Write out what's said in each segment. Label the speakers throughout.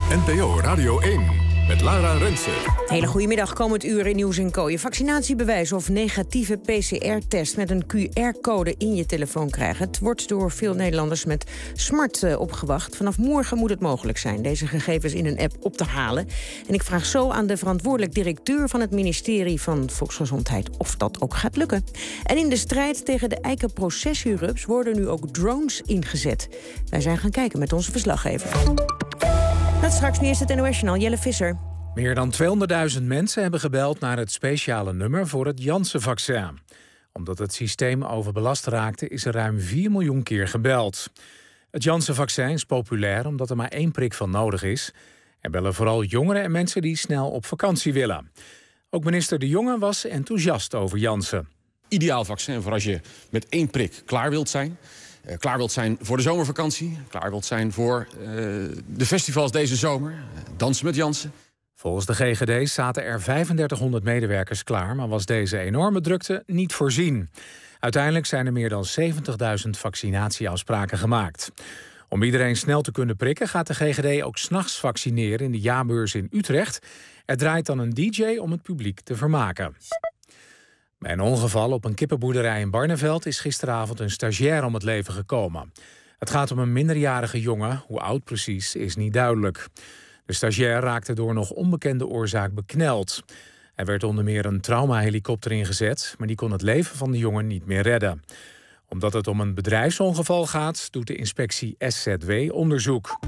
Speaker 1: NPO Radio 1 met Lara Rensen.
Speaker 2: Hele goedemiddag, komend uur in Nieuws & Co. Je vaccinatiebewijs of negatieve PCR-test met een QR-code in je telefoon krijgen. Het wordt door veel Nederlanders met smart opgewacht. Vanaf morgen moet het mogelijk zijn deze gegevens in een app op te halen. En ik vraag zo aan de verantwoordelijk directeur van het ministerie van Volksgezondheid of dat ook gaat lukken. En in de strijd tegen de eikenprocessierups worden nu ook drones ingezet. Wij zijn gaan kijken met onze verslaggever. Dat straks, nu is het NOS-journaal, Jelle Visser.
Speaker 3: Meer dan 200.000 mensen hebben gebeld naar het speciale nummer voor het Janssen-vaccin. Omdat het systeem overbelast raakte, is er ruim 4 miljoen keer gebeld. Het Janssen-vaccin is populair omdat er maar 1 prik van nodig is. Er bellen vooral jongeren en mensen die snel op vakantie willen. Ook minister De Jonge was enthousiast over Janssen.
Speaker 4: Ideaal vaccin voor als je met 1 prik klaar wilt zijn. Klaar wilt zijn voor de zomervakantie. Klaar wilt zijn voor de festivals deze zomer. Dansen met Janssen.
Speaker 3: Volgens de GGD zaten er 3500 medewerkers klaar, maar was deze enorme drukte niet voorzien. Uiteindelijk zijn er meer dan 70.000 vaccinatieafspraken gemaakt. Om iedereen snel te kunnen prikken gaat de GGD ook 's nachts vaccineren in de jaarbeurs in Utrecht. Er draait dan een DJ om het publiek te vermaken. Bij een ongeval op een kippenboerderij in Barneveld is gisteravond een stagiair om het leven gekomen. Het gaat om een minderjarige jongen, hoe oud precies is niet duidelijk. De stagiair raakte door nog onbekende oorzaak bekneld. Er werd onder meer een traumahelikopter ingezet, maar die kon het leven van de jongen niet meer redden. Omdat het om een bedrijfsongeval gaat, doet de inspectie SZW onderzoek.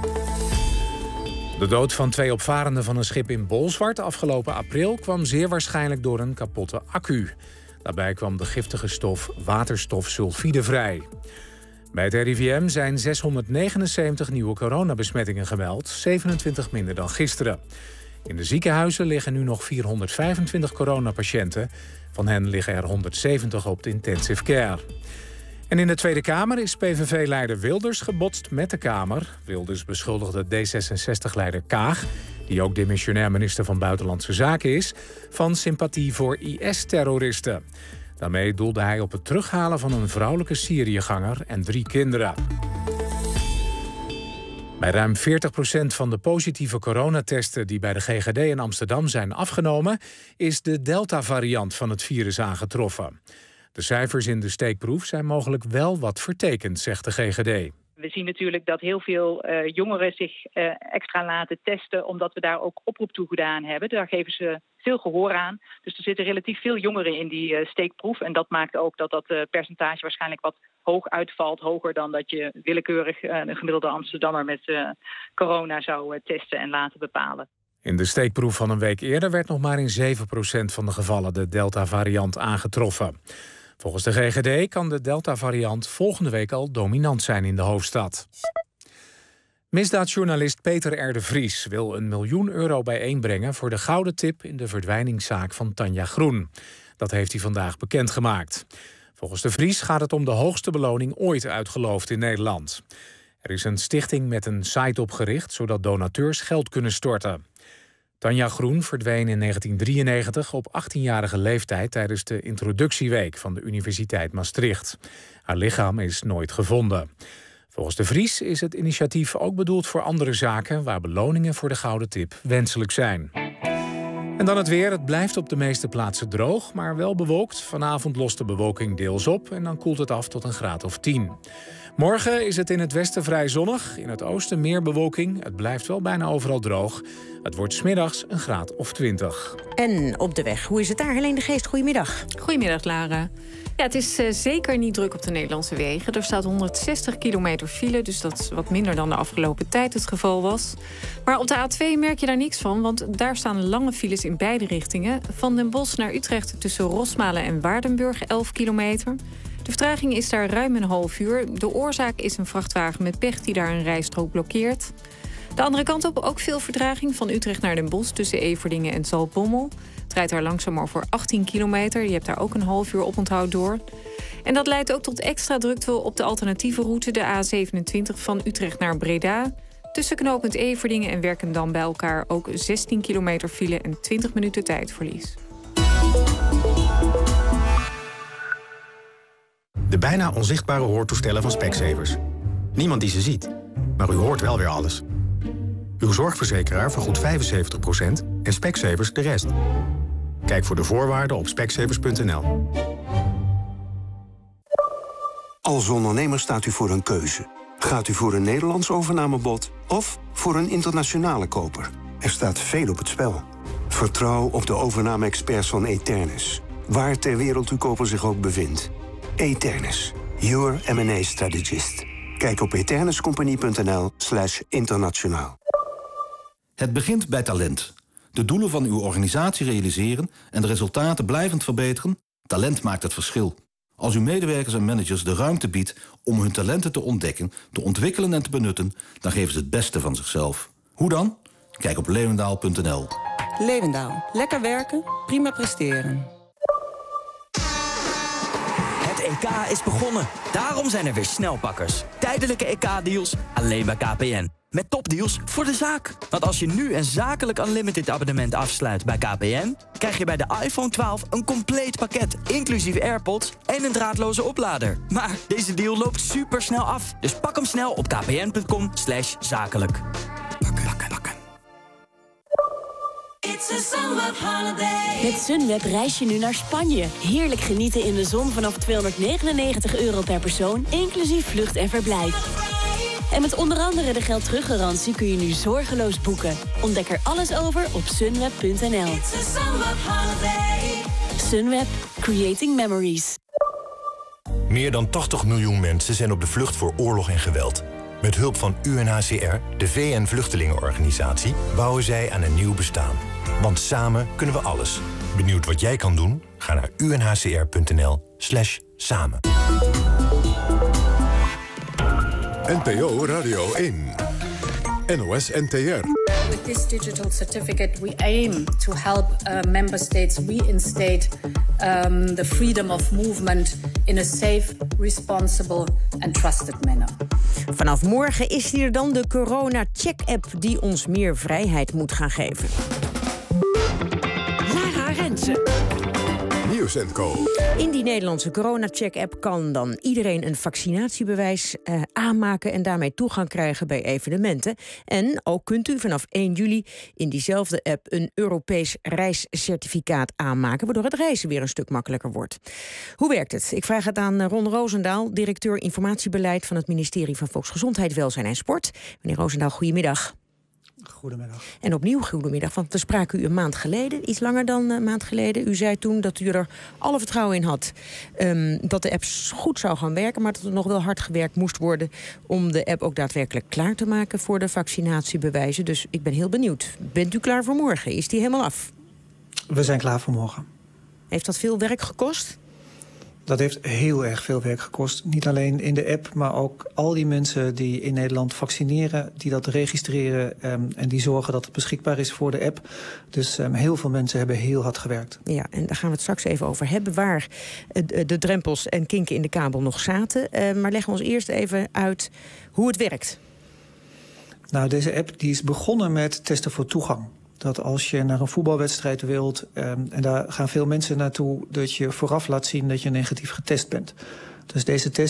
Speaker 3: De dood van 2 opvarenden van een schip in Bolzwart afgelopen april kwam zeer waarschijnlijk door een kapotte accu. Daarbij kwam de giftige stof waterstofsulfide vrij. Bij het RIVM zijn 679 nieuwe coronabesmettingen gemeld, 27 minder dan gisteren. In de ziekenhuizen liggen nu nog 425 coronapatiënten. Van hen liggen er 170 op de intensive care. En in de Tweede Kamer is PVV-leider Wilders gebotst met de Kamer. Wilders beschuldigde D66-leider Kaag, die ook demissionair minister van Buitenlandse Zaken is, van sympathie voor IS-terroristen. Daarmee doelde hij op het terughalen van een vrouwelijke Syriëganger en 3 kinderen. Bij ruim 40% van de positieve coronatesten die bij de GGD in Amsterdam zijn afgenomen, is de Delta-variant van het virus aangetroffen. De cijfers in de steekproef zijn mogelijk wel wat vertekend, zegt de GGD.
Speaker 5: We zien natuurlijk dat heel veel jongeren zich extra laten testen, omdat we daar ook oproep toe gedaan hebben. Daar geven ze veel gehoor aan. Dus er zitten relatief veel jongeren in die steekproef. En dat maakt ook dat percentage waarschijnlijk wat hoog uitvalt. Hoger dan dat je willekeurig een gemiddelde Amsterdammer met corona zou testen en laten bepalen.
Speaker 3: In de steekproef van een week eerder werd nog maar in 7% van de gevallen de Delta-variant aangetroffen. Volgens de GGD kan de Delta-variant volgende week al dominant zijn in de hoofdstad. Misdaadjournalist Peter R. de Vries wil €1 miljoen bijeenbrengen voor de gouden tip in de verdwijningszaak van Tanja Groen. Dat heeft hij vandaag bekendgemaakt. Volgens de Vries gaat het om de hoogste beloning ooit uitgeloofd in Nederland. Er is een stichting met een site opgericht, zodat donateurs geld kunnen storten. Tanja Groen verdween in 1993 op 18-jarige leeftijd tijdens de introductieweek van de Universiteit Maastricht. Haar lichaam is nooit gevonden. Volgens de Vries is het initiatief ook bedoeld voor andere zaken waar beloningen voor de gouden tip wenselijk zijn. En dan het weer. Het blijft op de meeste plaatsen droog, maar wel bewolkt. Vanavond lost de bewolking deels op en dan koelt het af tot een graad of 10. Morgen is het in het westen vrij zonnig. In het oosten meer bewolking. Het blijft wel bijna overal droog. Het wordt 's middags een graad of 20.
Speaker 2: En op de weg, hoe is het daar? Helene de Geest, goedemiddag.
Speaker 6: Goedemiddag, Lara. Ja, het is zeker niet druk op de Nederlandse wegen. Er staat 160 kilometer file, dus dat is wat minder dan de afgelopen tijd het geval was. Maar op de A2 merk je daar niks van, want daar staan lange files in beide richtingen. Van Den Bosch naar Utrecht tussen Rosmalen en Waardenburg, 11 kilometer. De vertraging is daar ruim een half uur. De oorzaak is een vrachtwagen met pech die daar een rijstrook blokkeert. De andere kant op ook veel vertraging van Utrecht naar Den Bosch tussen Everdingen en Zaltbommel. Het rijdt daar langzaam over 18 kilometer. Je hebt daar ook een half uur oponthoud door. En dat leidt ook tot extra drukte op de alternatieve route, de A27 van Utrecht naar Breda. Tussen knooppunt Everdingen en Werkendam bij elkaar ook 16 kilometer file en 20 minuten tijdverlies.
Speaker 7: De bijna onzichtbare hoortoestellen van Specsavers. Niemand die ze ziet, maar u hoort wel weer alles. Uw zorgverzekeraar vergoedt 75% en Specsavers de rest. Kijk voor de voorwaarden op specsavers.nl.
Speaker 8: Als ondernemer staat u voor een keuze. Gaat u voor een Nederlands overnamebod of voor een internationale koper? Er staat veel op het spel. Vertrouw op de overname-experts van Eternus. Waar ter wereld uw koper zich ook bevindt. Eternus, your M&A strategist. Kijk op eternuscompany.nl/internationaal.
Speaker 9: Het begint bij talent. De doelen van uw organisatie realiseren en de resultaten blijvend verbeteren. Talent maakt het verschil. Als uw medewerkers en managers de ruimte biedt om hun talenten te ontdekken, te ontwikkelen en te benutten, dan geven ze het beste van zichzelf. Hoe dan? Kijk op leeuwendaal.nl.
Speaker 10: Leeuwendaal. Lekker werken, prima presteren.
Speaker 11: Het EK is begonnen. Daarom zijn er weer snelpakkers. Tijdelijke EK-deals alleen bij KPN. Met topdeals voor de zaak. Want als je nu een zakelijk unlimited abonnement afsluit bij KPN, krijg je bij de iPhone 12 een compleet pakket, inclusief AirPods en een draadloze oplader. Maar deze deal loopt supersnel af. Dus pak hem snel op kpn.com/zakelijk.
Speaker 12: Met Sunweb reis je nu naar Spanje. Heerlijk genieten in de zon vanaf €299 per persoon, inclusief vlucht en verblijf. En met onder andere de geldteruggarantie kun je nu zorgeloos boeken. Ontdek er alles over op sunweb.nl. Sunweb. Creating Memories.
Speaker 13: Meer dan 80 miljoen mensen zijn op de vlucht voor oorlog en geweld. Met hulp van UNHCR, de VN-vluchtelingenorganisatie, bouwen zij aan een nieuw bestaan. Want samen kunnen we alles. Benieuwd wat jij kan doen? Ga naar unhcr.nl/samen.
Speaker 1: NPO Radio 1. NOS NTR.
Speaker 14: With this digital certificate, we aim to help member states reinstate the freedom of movement in a safe, responsible and trusted manner.
Speaker 2: Vanaf morgen is hier dan de corona-check-app die ons meer vrijheid moet gaan geven.
Speaker 12: Lara Rensen.
Speaker 1: Nieuws & Co.
Speaker 2: In die Nederlandse corona-check-app kan dan iedereen een vaccinatiebewijs aanmaken en daarmee toegang krijgen bij evenementen. En ook kunt u vanaf 1 juli in diezelfde app een Europees reiscertificaat aanmaken, waardoor het reizen weer een stuk makkelijker wordt. Hoe werkt het? Ik vraag het aan Ron Roosendaal, directeur informatiebeleid van het ministerie van Volksgezondheid, Welzijn en Sport. Meneer Roosendaal, goedemiddag.
Speaker 15: Goedemiddag.
Speaker 2: En opnieuw goedemiddag, want we spraken u een maand geleden, iets langer dan een maand geleden. U zei toen dat u er alle vertrouwen in had dat de app goed zou gaan werken, maar dat er nog wel hard gewerkt moest worden om de app ook daadwerkelijk klaar te maken voor de vaccinatiebewijzen. Dus ik ben heel benieuwd. Bent u klaar voor morgen? Is die helemaal af?
Speaker 15: We zijn klaar voor morgen.
Speaker 2: Heeft dat veel werk gekost?
Speaker 15: Dat heeft heel erg veel werk gekost. Niet alleen in de app, maar ook al die mensen die in Nederland vaccineren, die dat registreren en die zorgen dat het beschikbaar is voor de app. Dus heel veel mensen hebben heel hard gewerkt. Ja,
Speaker 2: en daar gaan we het straks even over hebben, waar de drempels en kinken in de kabel nog zaten. Maar leggen we ons eerst even uit hoe het werkt.
Speaker 15: Nou, deze app die is begonnen met testen voor toegang. Dat als je naar een voetbalwedstrijd wilt, en daar gaan veel mensen naartoe, dat je vooraf laat zien dat je negatief getest bent. Dus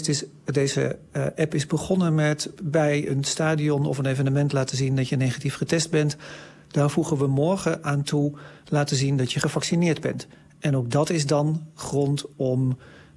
Speaker 15: deze app is begonnen met bij een stadion of een evenement laten zien dat je negatief getest bent. Daar voegen we morgen aan toe laten zien dat je gevaccineerd bent. En ook dat is dan grond om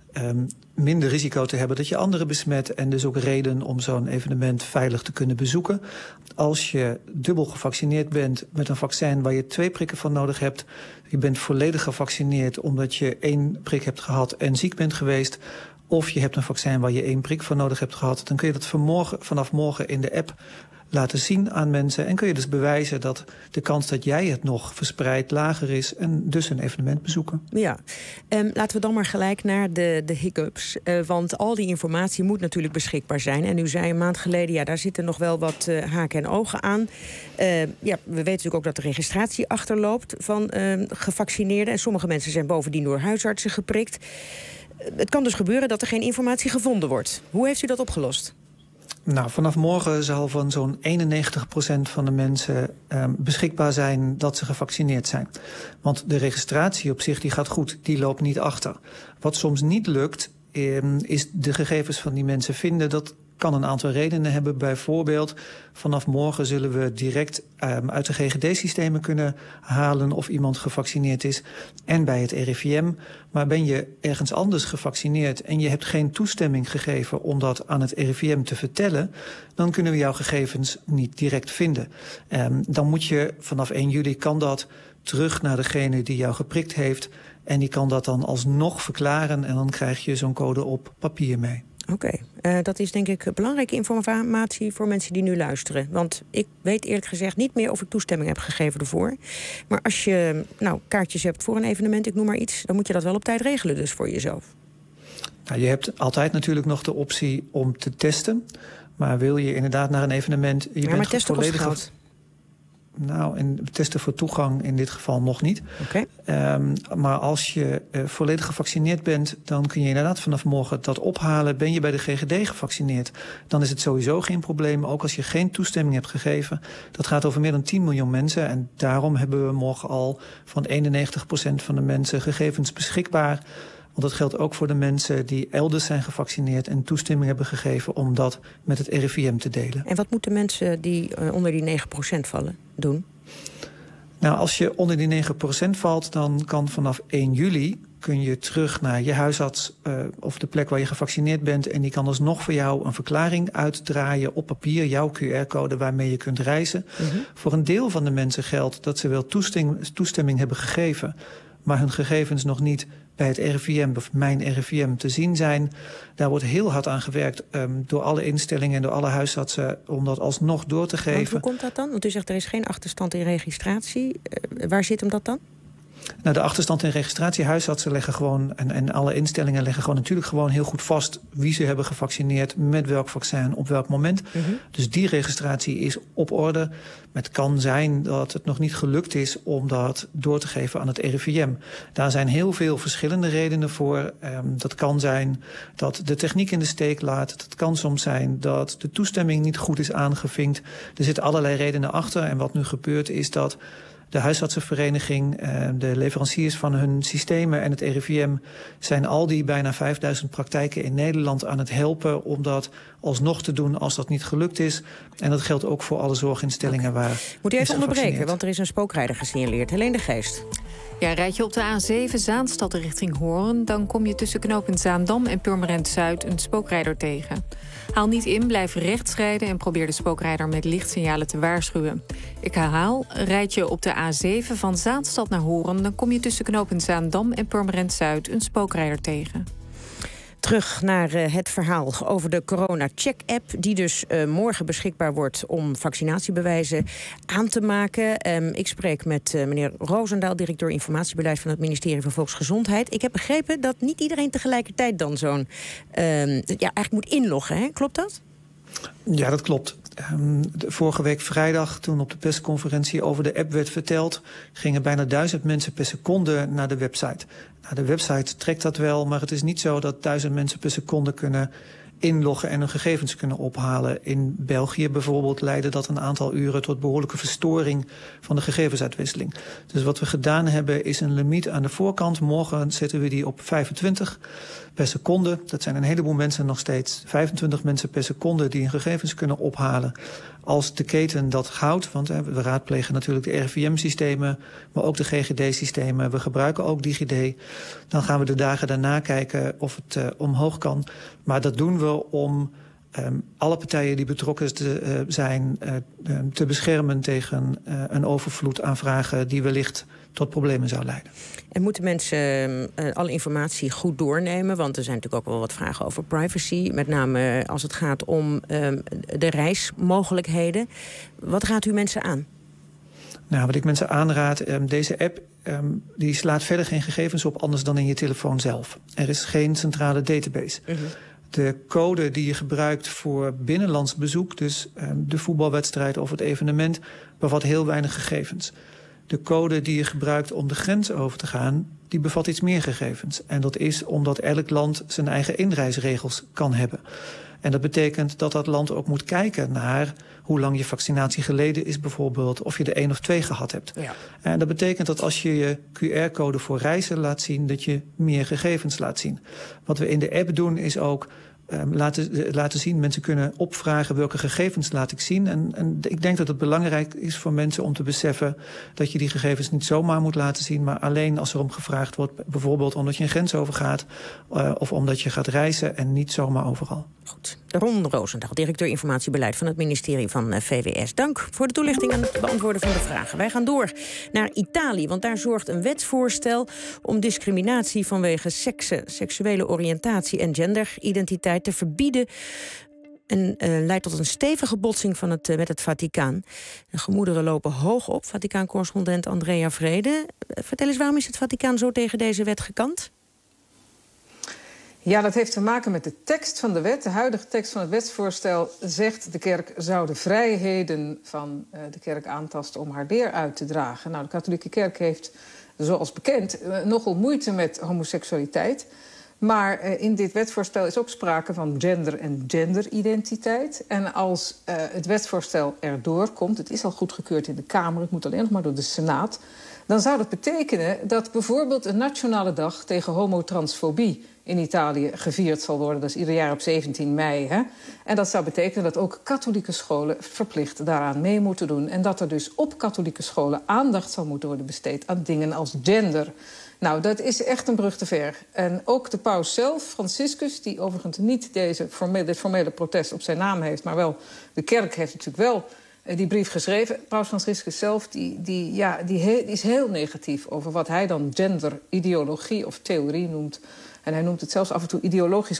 Speaker 15: minder risico te hebben dat je anderen besmet en dus ook reden om zo'n evenement veilig te kunnen bezoeken. Als je dubbel gevaccineerd bent met een vaccin waar je 2 prikken van nodig hebt, je bent volledig gevaccineerd omdat je 1 prik hebt gehad en ziek bent geweest, of je hebt een vaccin waar je 1 prik van nodig hebt gehad, dan kun je dat vanaf morgen in de app laten zien aan mensen en kun je dus bewijzen dat de kans dat jij het nog verspreidt lager is en dus een evenement bezoeken.
Speaker 2: Ja, laten we dan maar gelijk naar de hiccups. Want al die informatie moet natuurlijk beschikbaar zijn. En u zei een maand geleden, ja, daar zitten nog wel wat haken en ogen aan. Ja, we weten natuurlijk ook dat de registratie achterloopt van gevaccineerden. En sommige mensen zijn bovendien door huisartsen geprikt. Het kan dus gebeuren dat er geen informatie gevonden wordt. Hoe heeft u dat opgelost?
Speaker 15: Nou, vanaf morgen zal van zo'n 91% van de mensen beschikbaar zijn dat ze gevaccineerd zijn. Want de registratie op zich die gaat goed, die loopt niet achter. Wat soms niet lukt, is de gegevens van die mensen vinden. Dat kan een aantal redenen hebben. Bijvoorbeeld, vanaf morgen zullen we direct uit de GGD-systemen kunnen halen of iemand gevaccineerd is en bij het RIVM. Maar ben je ergens anders gevaccineerd en je hebt geen toestemming gegeven om dat aan het RIVM te vertellen, dan kunnen we jouw gegevens niet direct vinden. Dan moet je vanaf 1 juli kan dat terug naar degene die jou geprikt heeft. En die kan dat dan alsnog verklaren en dan krijg je zo'n code op papier mee.
Speaker 2: Oké, dat is denk ik belangrijke informatie voor mensen die nu luisteren. Want ik weet eerlijk gezegd niet meer of ik toestemming heb gegeven ervoor. Maar als je kaartjes hebt voor een evenement, ik noem maar iets, dan moet je dat wel op tijd regelen dus voor jezelf.
Speaker 15: Nou, je hebt altijd natuurlijk nog de optie om te testen. Maar wil je inderdaad naar een evenement,
Speaker 2: maar testen kost geld.
Speaker 15: Nou, en testen voor toegang in dit geval nog niet.
Speaker 2: Okay.
Speaker 15: Maar als je volledig gevaccineerd bent, dan kun je inderdaad vanaf morgen dat ophalen. Ben je bij de GGD gevaccineerd, dan is het sowieso geen probleem. Ook als je geen toestemming hebt gegeven. Dat gaat over meer dan 10 miljoen mensen. En daarom hebben we morgen al van 91% van de mensen gegevens beschikbaar. Want dat geldt ook voor de mensen die elders zijn gevaccineerd en toestemming hebben gegeven om dat met het RIVM te delen.
Speaker 2: En wat moeten mensen die onder die 9% vallen doen?
Speaker 15: Nou, als je onder die 9% valt, dan kan vanaf 1 juli kun je terug naar je huisarts of de plek waar je gevaccineerd bent. En die kan alsnog voor jou een verklaring uitdraaien op papier, jouw QR-code waarmee je kunt reizen. Mm-hmm. Voor een deel van de mensen geldt dat ze wel toestemming hebben gegeven, maar hun gegevens nog niet bij het RIVM of mijn RIVM te zien zijn. Daar wordt heel hard aan gewerkt door alle instellingen en door alle huisartsen om dat alsnog door te geven.
Speaker 2: Want hoe komt dat dan? Want u zegt er is geen achterstand in registratie. Waar zit hem dat dan?
Speaker 15: Nou, de achterstand in registratie, huisartsen leggen gewoon en alle instellingen leggen gewoon natuurlijk gewoon heel goed vast wie ze hebben gevaccineerd, met welk vaccin, op welk moment. Mm-hmm. Dus die registratie is op orde. Maar het kan zijn dat het nog niet gelukt is om dat door te geven aan het RIVM. Daar zijn heel veel verschillende redenen voor. Dat kan zijn dat de techniek in de steek laat. Het kan soms zijn dat de toestemming niet goed is aangevinkt. Er zitten allerlei redenen achter. En wat nu gebeurt is dat de huisartsenvereniging, de leveranciers van hun systemen en het RIVM zijn al die bijna 5000 praktijken in Nederland aan het helpen om dat alsnog te doen als dat niet gelukt is. En dat geldt ook voor alle zorginstellingen waar.
Speaker 2: Moet u even onderbreken, want er is een spookrijder gesignaleerd. Helene de Geest.
Speaker 6: Ja, rijd je op de A7 Zaanstad richting Hoorn, dan kom je tussen knooppunt Zaandam en Purmerend Zuid een spookrijder tegen. Haal niet in, blijf rechts rijden en probeer de spookrijder met lichtsignalen te waarschuwen. Ik herhaal, rijd je op de A7 van Zaanstad naar Hoorn, dan kom je tussen knooppunt Zaandam en Purmerend Zuid een spookrijder tegen.
Speaker 2: Terug naar het verhaal over de corona-check-app, die dus morgen beschikbaar wordt om vaccinatiebewijzen aan te maken. Ik spreek met meneer Roosendaal, directeur informatiebeleid van het ministerie van Volksgezondheid. Ik heb begrepen dat niet iedereen tegelijkertijd dan zo'n eigenlijk moet inloggen. Hè? Klopt dat?
Speaker 15: Ja, dat klopt. Vorige week vrijdag, toen op de persconferentie over de app werd verteld, gingen bijna 1000 mensen per seconde naar de website. Nou, de website trekt dat wel, maar het is niet zo dat 1000 mensen per seconde kunnen inloggen en hun gegevens kunnen ophalen. In België bijvoorbeeld leidde dat een aantal uren tot behoorlijke verstoring van de gegevensuitwisseling. Dus wat we gedaan hebben is een limiet aan de voorkant. Morgen zetten we die op 25 per seconde. Dat zijn een heleboel mensen nog steeds. 25 mensen per seconde die hun gegevens kunnen ophalen. Als de keten dat houdt, want we raadplegen natuurlijk de RIVM-systemen, maar ook de GGD-systemen. We gebruiken ook DigiD. Dan gaan we de dagen daarna kijken of het omhoog kan. Maar dat doen we om alle partijen die betrokken zijn te beschermen tegen een overvloed aan vragen die wellicht tot problemen zou leiden.
Speaker 2: En moeten mensen alle informatie goed doornemen? Want er zijn natuurlijk ook wel wat vragen over privacy. Met name als het gaat om de reismogelijkheden. Wat raadt u mensen aan?
Speaker 15: Nou, wat ik mensen aanraad, deze app die slaat verder geen gegevens op anders dan in je telefoon zelf. Er is geen centrale database. Mm-hmm. De code die je gebruikt voor binnenlands bezoek, dus de voetbalwedstrijd of het evenement, bevat heel weinig gegevens. De code die je gebruikt om de grens over te gaan, die bevat iets meer gegevens. En dat is omdat elk land zijn eigen inreisregels kan hebben. En dat betekent dat dat land ook moet kijken naar hoe lang je vaccinatie geleden is bijvoorbeeld, of je er 1 of 2 gehad hebt. Ja. En dat betekent dat als je je QR-code voor reizen laat zien, dat je meer gegevens laat zien. Wat we in de app doen is ook laten zien. Mensen kunnen opvragen welke gegevens laat ik zien. En ik denk dat het belangrijk is voor mensen om te beseffen dat je die gegevens niet zomaar moet laten zien, maar alleen als er om gevraagd wordt, bijvoorbeeld omdat je een grens overgaat of omdat je gaat reizen en niet zomaar overal.
Speaker 2: Goed. Ron Roosendaal, directeur informatiebeleid van het ministerie van VWS. Dank voor de toelichting en het beantwoorden van de vragen. Wij gaan door naar Italië, want daar zorgt een wetsvoorstel om discriminatie vanwege seksuele oriëntatie en genderidentiteit te verbieden. En leidt tot een stevige botsing met het Vaticaan. De gemoederen lopen hoog op. Vaticaan-correspondent Andrea Vrede. Vertel eens, waarom is het Vaticaan zo tegen deze wet gekant?
Speaker 16: Ja, dat heeft te maken met de tekst van de wet. De huidige tekst van het wetsvoorstel zegt de kerk zou de vrijheden van de kerk aantasten om haar leer uit te dragen. Nou, de katholieke kerk heeft, zoals bekend, nogal moeite met homoseksualiteit. Maar in dit wetsvoorstel is ook sprake van gender en genderidentiteit. En als het wetsvoorstel erdoor komt, het is al goedgekeurd in de Kamer, het moet alleen nog maar door de Senaat, dan zou dat betekenen dat bijvoorbeeld een nationale dag tegen homotransfobie in Italië gevierd zal worden. Dat is ieder jaar op 17 mei. Hè? En dat zou betekenen dat ook katholieke scholen verplicht daaraan mee moeten doen. En dat er dus op katholieke scholen aandacht zal moeten worden besteed aan dingen als gender. Nou, dat is echt een brug te ver. En ook de paus zelf, Franciscus, die overigens niet dit formele protest op zijn naam heeft, maar wel de kerk heeft natuurlijk wel die brief geschreven. Paus Franciscus zelf die is heel negatief over wat hij dan genderideologie of theorie noemt. En hij noemt het zelfs af en toe ideologisch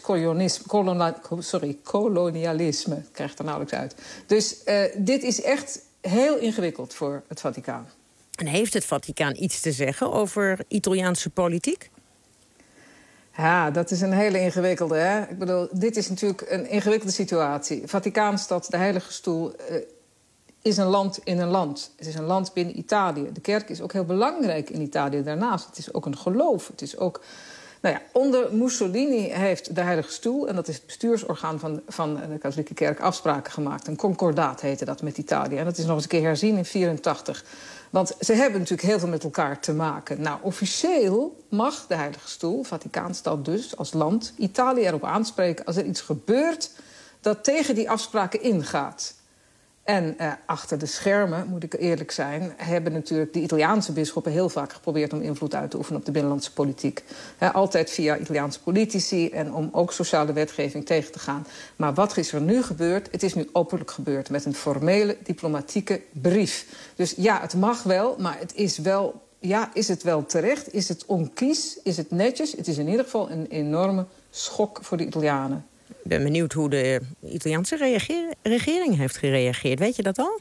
Speaker 16: kolonialisme. Dat krijgt er nauwelijks uit. Dus dit is echt heel ingewikkeld voor het Vaticaan.
Speaker 2: En heeft het Vaticaan iets te zeggen over Italiaanse politiek?
Speaker 16: Ja, dat is een hele ingewikkelde. Hè? Ik bedoel, dit is natuurlijk een ingewikkelde situatie. Vaticaanstad, de Heilige Stoel, is een land in een land. Het is een land binnen Italië. De kerk is ook heel belangrijk in Italië daarnaast. Het is ook een geloof. Het is ook... Nou ja, onder Mussolini heeft de Heilige Stoel, en dat is het bestuursorgaan van de katholieke kerk, afspraken gemaakt. Een concordaat heette dat met Italië. En dat is nog eens een keer herzien in 1984. Want ze hebben natuurlijk heel veel met elkaar te maken. Nou, officieel mag de Heilige Stoel, Vaticaanstad dus, als land, Italië erop aanspreken als er iets gebeurt dat tegen die afspraken ingaat. En achter de schermen, moet ik eerlijk zijn, hebben natuurlijk de Italiaanse bisschoppen heel vaak geprobeerd om invloed uit te oefenen op de binnenlandse politiek. Altijd via Italiaanse politici en om ook sociale wetgeving tegen te gaan. Maar wat is er nu gebeurd? Het is nu openlijk gebeurd met een formele diplomatieke brief. Dus ja, het mag wel, maar het is wel, ja, is het wel terecht? Is het onkies? Is het netjes? Het is in ieder geval een enorme schok voor de Italianen.
Speaker 2: Ik ben benieuwd hoe de Italiaanse regering heeft gereageerd. Weet je dat al?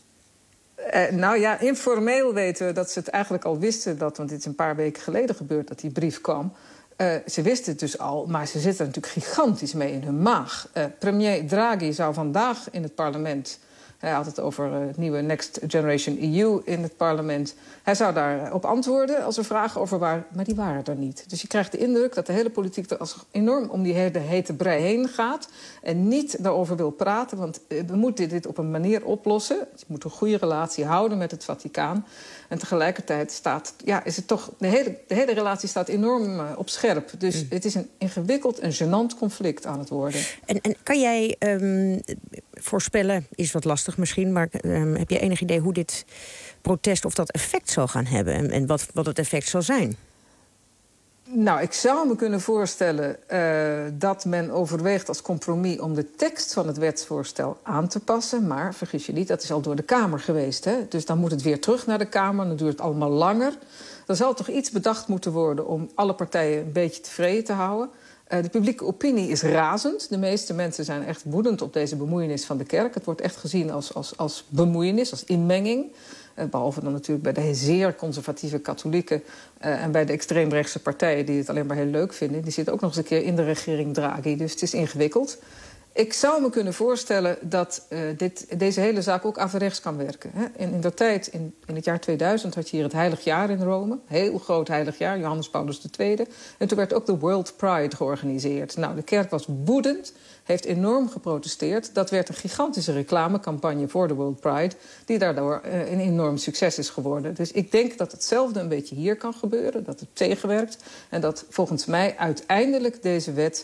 Speaker 16: Nou ja, informeel weten we dat ze het eigenlijk al wisten. Want dit is een paar weken geleden gebeurd dat die brief kwam. Ze wisten het dus al, maar ze zitten er natuurlijk gigantisch mee in hun maag. Premier Draghi zou vandaag in het parlement... Hij had het over het nieuwe Next Generation EU in het parlement. Hij zou daarop antwoorden als er vragen over waren, maar die waren er niet. Dus je krijgt de indruk dat de hele politiek er als enorm om die hete brei heen gaat en niet daarover wil praten, want we moeten dit op een manier oplossen. Je moet een goede relatie houden met het Vaticaan. En tegelijkertijd is het toch, de hele relatie staat enorm op scherp. Dus het is een ingewikkeld en gênant conflict aan het worden.
Speaker 2: En kan jij voorspellen, is wat lastig misschien, maar heb je enig idee hoe dit protest, of dat effect zal gaan hebben en wat het effect zal zijn?
Speaker 16: Nou, ik zou me kunnen voorstellen dat men overweegt als compromis om de tekst van het wetsvoorstel aan te passen. Maar vergis je niet, dat is al door de Kamer geweest. Hè? Dus dan moet het weer terug naar de Kamer, dan duurt het allemaal langer. Er zal toch iets bedacht moeten worden om alle partijen een beetje tevreden te houden. De publieke opinie is razend. De meeste mensen zijn echt woedend op deze bemoeienis van de kerk. Het wordt echt gezien als bemoeienis, als inmenging. Behalve dan natuurlijk bij de zeer conservatieve katholieken en bij de extreemrechtse partijen die het alleen maar heel leuk vinden. Die zitten ook nog eens een keer in de regering Draghi. Dus het is ingewikkeld. Ik zou me kunnen voorstellen dat deze hele zaak ook averechts kan werken. Hè? In der tijd, in het jaar 2000, had je hier het Heilig Jaar in Rome. Heel groot Heilig Jaar, Johannes Paulus II. En toen werd ook de World Pride georganiseerd. Nou, de kerk was woedend, heeft enorm geprotesteerd. Dat werd een gigantische reclamecampagne voor de World Pride, die daardoor een enorm succes is geworden. Dus ik denk dat hetzelfde een beetje hier kan gebeuren, dat het tegenwerkt. En dat volgens mij uiteindelijk deze wet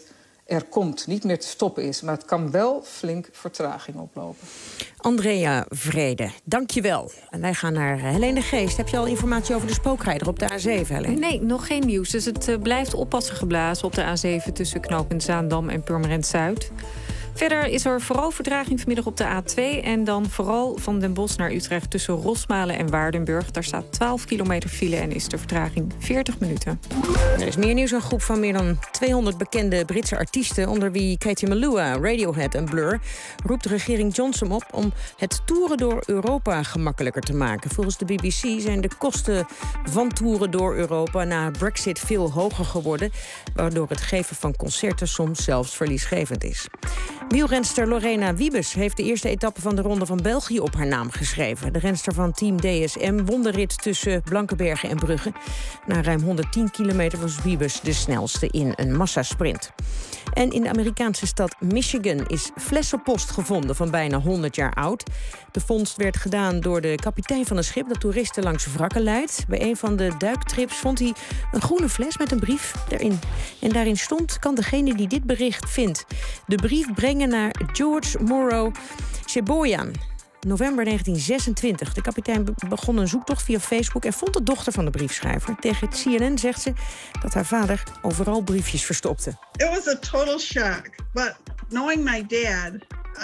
Speaker 16: er komt, niet meer te stoppen is. Maar het kan wel flink vertraging oplopen.
Speaker 2: Andrea Vrede, dank je wel. En wij gaan naar Helene de Geest. Heb je al informatie over de spookrijder op de A7, Helene?
Speaker 6: Nee, nog geen nieuws. Dus het blijft oppassen geblazen op de A7... tussen knooppunt Zaandam en Purmerend Zuid. Verder is er vooral vertraging vanmiddag op de A2... en dan vooral van Den Bosch naar Utrecht tussen Rosmalen en Waardenburg. Daar staat 12 kilometer file en is de vertraging 40 minuten.
Speaker 2: Er is meer nieuws. Een groep van meer dan 200 bekende Britse artiesten... onder wie Katie Melua, Radiohead en Blur... roept de regering Johnson op om het toeren door Europa gemakkelijker te maken. Volgens de BBC zijn de kosten van toeren door Europa... na Brexit veel hoger geworden... waardoor het geven van concerten soms zelfs verliesgevend is. Wielrenster Lorena Wiebes heeft de eerste etappe van de Ronde van België op haar naam geschreven. De renster van team DSM won de rit tussen Blankenberge en Brugge. Na ruim 110 kilometer was Wiebes de snelste in een massasprint. En in de Amerikaanse stad Michigan is flessenpost gevonden van bijna 100 jaar oud. De vondst werd gedaan door de kapitein van een schip dat toeristen langs wrakken leidt. Bij een van de duiktrips vond hij een groene fles met een brief erin. En daarin stond: kan degene die dit bericht vindt de brief brengen naar George Morrow Sheboygan. November 1926. De kapitein begon een zoektocht via Facebook en vond de dochter van de briefschrijver. Tegen het CNN zegt ze dat haar vader overal briefjes verstopte.
Speaker 17: It was a total shock, but knowing my dad,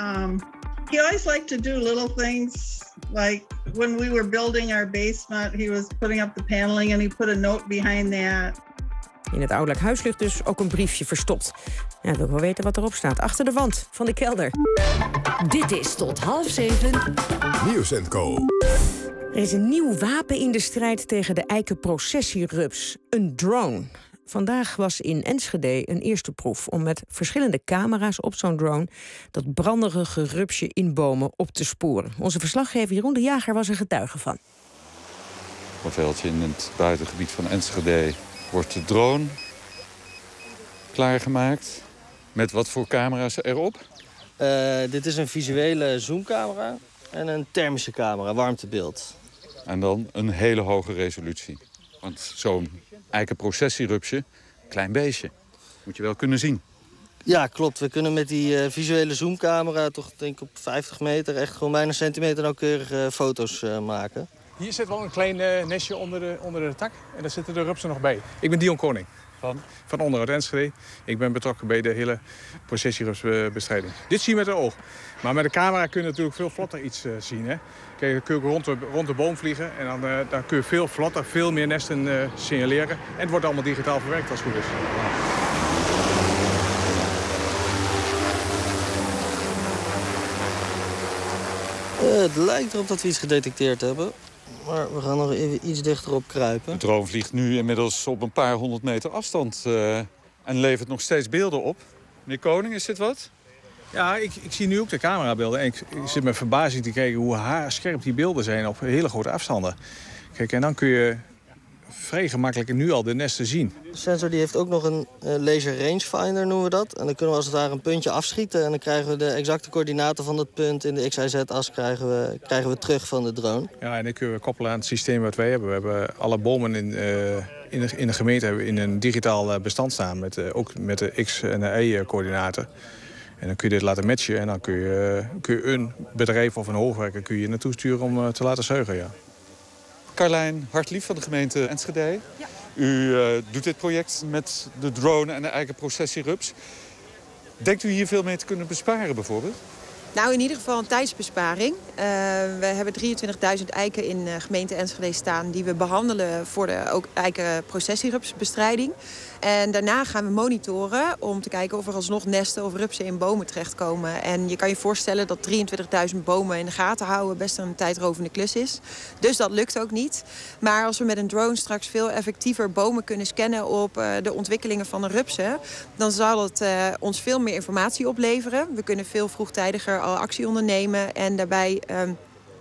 Speaker 17: he always liked to do little things. Like when we were building our basement, he was putting up the paneling and he put a note behind that.
Speaker 2: In het ouderlijk huis ligt dus ook een briefje verstopt. Ja, wil ik wel weten wat erop staat. Achter de wand van de kelder.
Speaker 18: Dit is tot 6:30.
Speaker 1: Nieuws & Co.
Speaker 2: Er is een nieuw wapen in de strijd tegen de eikenprocessierups. Een drone. Vandaag was in Enschede een eerste proef om met verschillende camera's op zo'n drone dat branderige rupsje in bomen op te sporen. Onze verslaggever Jeroen de Jager was er getuige van.
Speaker 19: Op een veldje in het buitengebied van Enschede wordt de drone klaargemaakt. Met wat voor camera's erop?
Speaker 20: Dit is een visuele zoomcamera en een thermische camera, warmtebeeld.
Speaker 19: En dan een hele hoge resolutie. Want zo'n eikenprocessierupsje, klein beestje, moet je wel kunnen zien.
Speaker 20: Ja, klopt. We kunnen met die visuele zoomcamera toch denk ik op 50 meter... echt gewoon bijna een centimeter nauwkeurige foto's maken.
Speaker 21: Hier zit wel een klein nestje onder de tak en daar zitten de rupsen nog bij. Ik ben Dion Koning van Onderhoud Enschede. Ik ben betrokken bij de hele processierupsbestrijding. Dit zie je met het oog. Maar met de camera kun je natuurlijk veel vlotter iets zien. Hè? Kijk, dan kun je rond de boom vliegen en dan kun je veel vlotter, veel meer nesten signaleren. En het wordt allemaal digitaal verwerkt als het goed is.
Speaker 20: Het lijkt erop dat we iets gedetecteerd hebben. Maar we gaan nog even iets dichterop kruipen.
Speaker 19: De drone vliegt nu inmiddels op een paar 100 meter afstand en levert nog steeds beelden op. Meneer Koning, is dit wat?
Speaker 21: Ja, ik zie nu ook de camerabeelden. En ik zit met verbazing te kijken hoe haarscherp die beelden zijn op hele grote afstanden. Kijk, en dan kun je vrij gemakkelijk nu al de nesten zien.
Speaker 20: De sensor die heeft ook nog een laser rangefinder, noemen we dat. En dan kunnen we als het ware een puntje afschieten. En dan krijgen we de exacte coördinaten van dat punt in de XYZ-as krijgen we terug van de drone.
Speaker 21: Ja, en dan kunnen we koppelen aan het systeem wat wij hebben. We hebben alle bomen in de gemeente hebben we in een digitaal bestand staan. Ook met de X- en de Y-coördinaten. En dan kun je dit laten matchen en dan kun je een bedrijf of een hoogwerker naartoe sturen om te laten zuigen, ja.
Speaker 19: Carlijn Hartlief van de gemeente Enschede. Ja. U doet dit project met de drone en de eikenprocessierups. Denkt u hier veel mee te kunnen besparen bijvoorbeeld?
Speaker 22: Nou, in ieder geval een tijdsbesparing. We hebben 23.000 eiken in gemeente Enschede staan die we behandelen voor de ook eikenprocessierupsbestrijding. En daarna gaan we monitoren om te kijken of er alsnog nesten of rupsen in bomen terechtkomen. En je kan je voorstellen dat 23.000 bomen in de gaten houden best een tijdrovende klus is. Dus dat lukt ook niet. Maar als we met een drone straks veel effectiever bomen kunnen scannen op de ontwikkelingen van de rupsen, dan zal het ons veel meer informatie opleveren. We kunnen veel vroegtijdiger al actie ondernemen en daarbij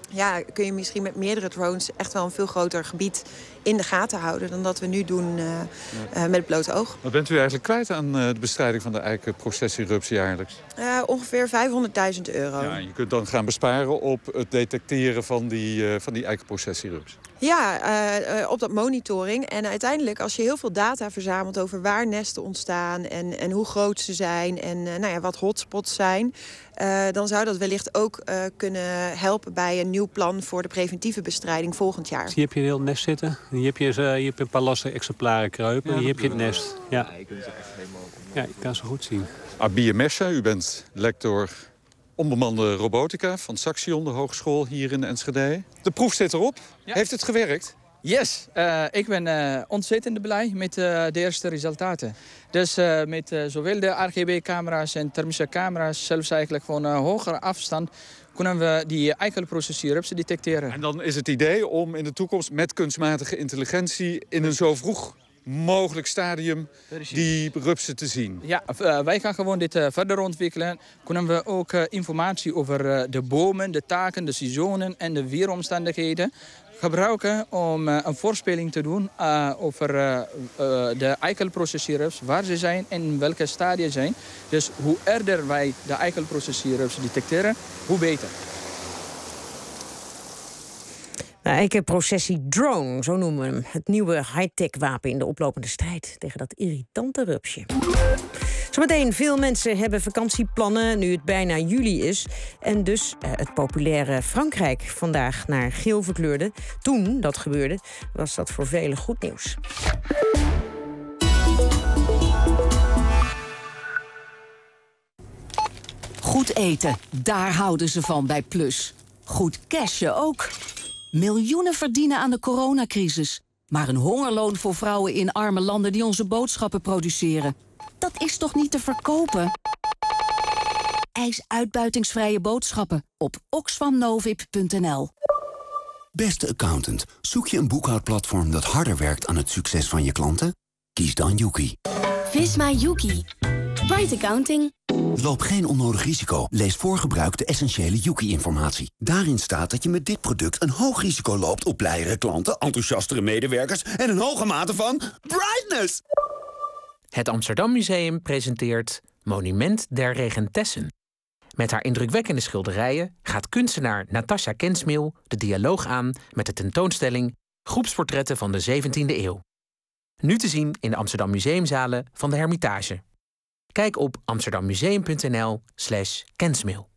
Speaker 22: kun je misschien met meerdere drones echt wel een veel groter gebied in de gaten houden dan dat we nu doen met het blote oog.
Speaker 19: Wat bent u eigenlijk kwijt aan de bestrijding van de eikenprocessierups jaarlijks?
Speaker 22: Ongeveer €500.000.
Speaker 19: Ja, je kunt dan gaan besparen op het detecteren van die eikenprocessierups.
Speaker 22: Ja, op dat monitoring. En uiteindelijk, als je heel veel data verzamelt over waar nesten ontstaan en hoe groot ze zijn en wat hotspots zijn, dan zou dat wellicht ook kunnen helpen bij een nieuw plan voor de preventieve bestrijding volgend jaar.
Speaker 4: Hier heb je een heel nest zitten. Hier heb je een paar losse exemplaren kruipen. Ja, hier heb je het nest. Ja, je kunt ze echt helemaal. Ja, je kan ze goed zien.
Speaker 19: Abir Mesha, u bent lector onbemande robotica van Saxion, de hogeschool hier in Enschede. De proef zit erop. Ja. Heeft het gewerkt?
Speaker 5: Yes, ik ben ontzettend blij met de eerste resultaten. Dus met zowel de RGB-camera's en thermische camera's, zelfs eigenlijk van hogere afstand, kunnen we die eikelprocessierups detecteren. En
Speaker 19: dan is het idee om in de toekomst met kunstmatige intelligentie in een zo vroeg mogelijk stadium die rupsen te zien.
Speaker 5: Ja, wij gaan gewoon dit verder ontwikkelen. Kunnen we ook informatie over de bomen, de taken, de seizoenen en de weeromstandigheden gebruiken om een voorspelling te doen over de eikelprocessierups, waar ze zijn en in welke stadia zijn. Dus hoe eerder wij de eikelprocessierups detecteren, hoe beter.
Speaker 2: De eikenprocessie-drone, zo noemen we hem. Het nieuwe high-tech wapen in de oplopende strijd tegen dat irritante rupsje. Zometeen, veel mensen hebben vakantieplannen nu het bijna juli is. En dus het populaire Frankrijk vandaag naar geel verkleurde. Toen dat gebeurde, was dat voor velen goed nieuws.
Speaker 18: Goed eten, daar houden ze van bij Plus. Goed cashen ook. Miljoenen verdienen aan de coronacrisis. Maar een hongerloon voor vrouwen in arme landen die onze boodschappen produceren. Dat is toch niet te verkopen? Eis uitbuitingsvrije boodschappen op oxfamnovip.nl.
Speaker 23: Beste accountant, zoek je een boekhoudplatform dat harder werkt aan het succes van je klanten? Kies dan Yuki.
Speaker 12: Visma Yuki. Bright Accounting.
Speaker 23: Loop geen onnodig risico. Lees voor gebruik de essentiële Yuki-informatie. Daarin staat dat je met dit product een hoog risico loopt op blijere klanten, enthousiastere medewerkers en een hoge mate van brightness.
Speaker 24: Het Amsterdam Museum presenteert Monument der Regentessen. Met haar indrukwekkende schilderijen gaat kunstenaar Natasja Kensmil de dialoog aan met de tentoonstelling Groepsportretten van de 17e eeuw. Nu te zien in de Amsterdam Museumzalen van de Hermitage. Kijk op amsterdammuseum.nl/Kensmil.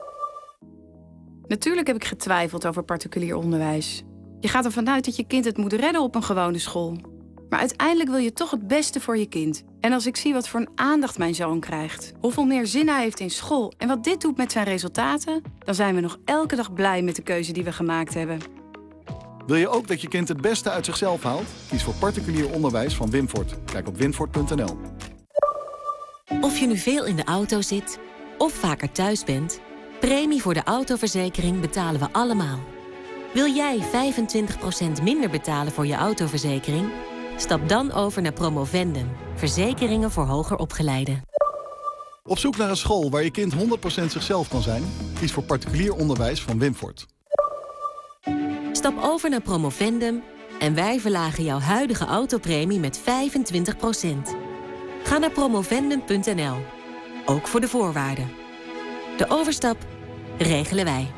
Speaker 6: Natuurlijk heb ik getwijfeld over particulier onderwijs. Je gaat ervan uit dat je kind het moet redden op een gewone school. Maar uiteindelijk wil je toch het beste voor je kind. En als ik zie wat voor een aandacht mijn zoon krijgt, hoeveel meer zin hij heeft in school en wat dit doet met zijn resultaten, dan zijn we nog elke dag blij met de keuze die we gemaakt hebben.
Speaker 25: Wil je ook dat je kind het beste uit zichzelf haalt? Kies voor particulier onderwijs van Winfort. Kijk op winfort.nl.
Speaker 12: Of je nu veel in de auto zit of vaker thuis bent, premie voor de autoverzekering betalen we allemaal. Wil jij 25% minder betalen voor je autoverzekering? Stap dan over naar Promovendum. Verzekeringen voor hoger opgeleiden.
Speaker 25: Op zoek naar een school waar je kind 100% zichzelf kan zijn? Kies voor particulier onderwijs van Winfort.
Speaker 12: Stap over naar Promovendum en wij verlagen jouw huidige autopremie met 25%. Ga naar promovendum.nl. Ook voor de voorwaarden. De overstap regelen wij.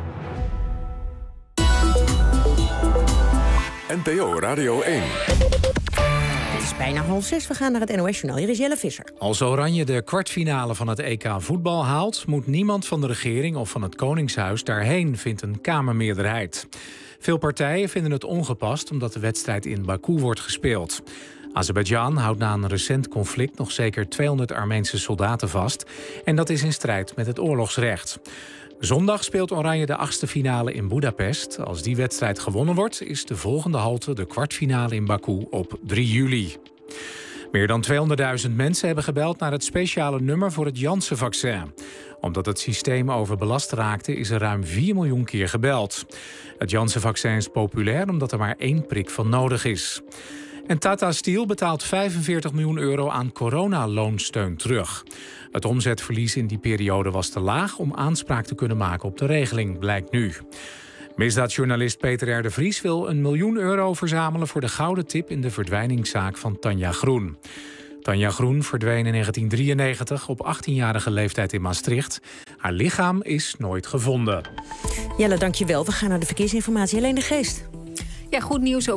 Speaker 1: NPO Radio 1.
Speaker 2: Het is bijna 5:30. We gaan naar het NOS-journaal. Hier is Jelle Visser.
Speaker 3: Als Oranje de kwartfinale van het EK voetbal haalt, moet niemand van de regering of van het Koningshuis daarheen, vindt een Kamermeerderheid. Veel partijen vinden het ongepast omdat de wedstrijd in Baku wordt gespeeld. Azerbeidzjan houdt na een recent conflict nog zeker 200 Armeense soldaten vast. En dat is in strijd met het oorlogsrecht. Zondag speelt Oranje de 8e finale in Budapest. Als die wedstrijd gewonnen wordt, is de volgende halte de kwartfinale in Baku op 3 juli. Meer dan 200.000 mensen hebben gebeld naar het speciale nummer voor het Janssen-vaccin. Omdat het systeem overbelast raakte, is er ruim 4 miljoen keer gebeld. Het Janssen-vaccin is populair omdat er maar 1 prik van nodig is. En Tata Steel betaalt €45 miljoen aan coronaloonsteun terug. Het omzetverlies in die periode was te laag om aanspraak te kunnen maken op de regeling, blijkt nu. Misdaadjournalist Peter R. de Vries wil €1 miljoen verzamelen voor de gouden tip in de verdwijningszaak van Tanja Groen. Tanja Groen verdween in 1993 op 18-jarige leeftijd in Maastricht. Haar lichaam is nooit gevonden.
Speaker 2: Jelle, dankjewel. We gaan naar de verkeersinformatie. Helene de Geest.
Speaker 6: Ja, goed nieuws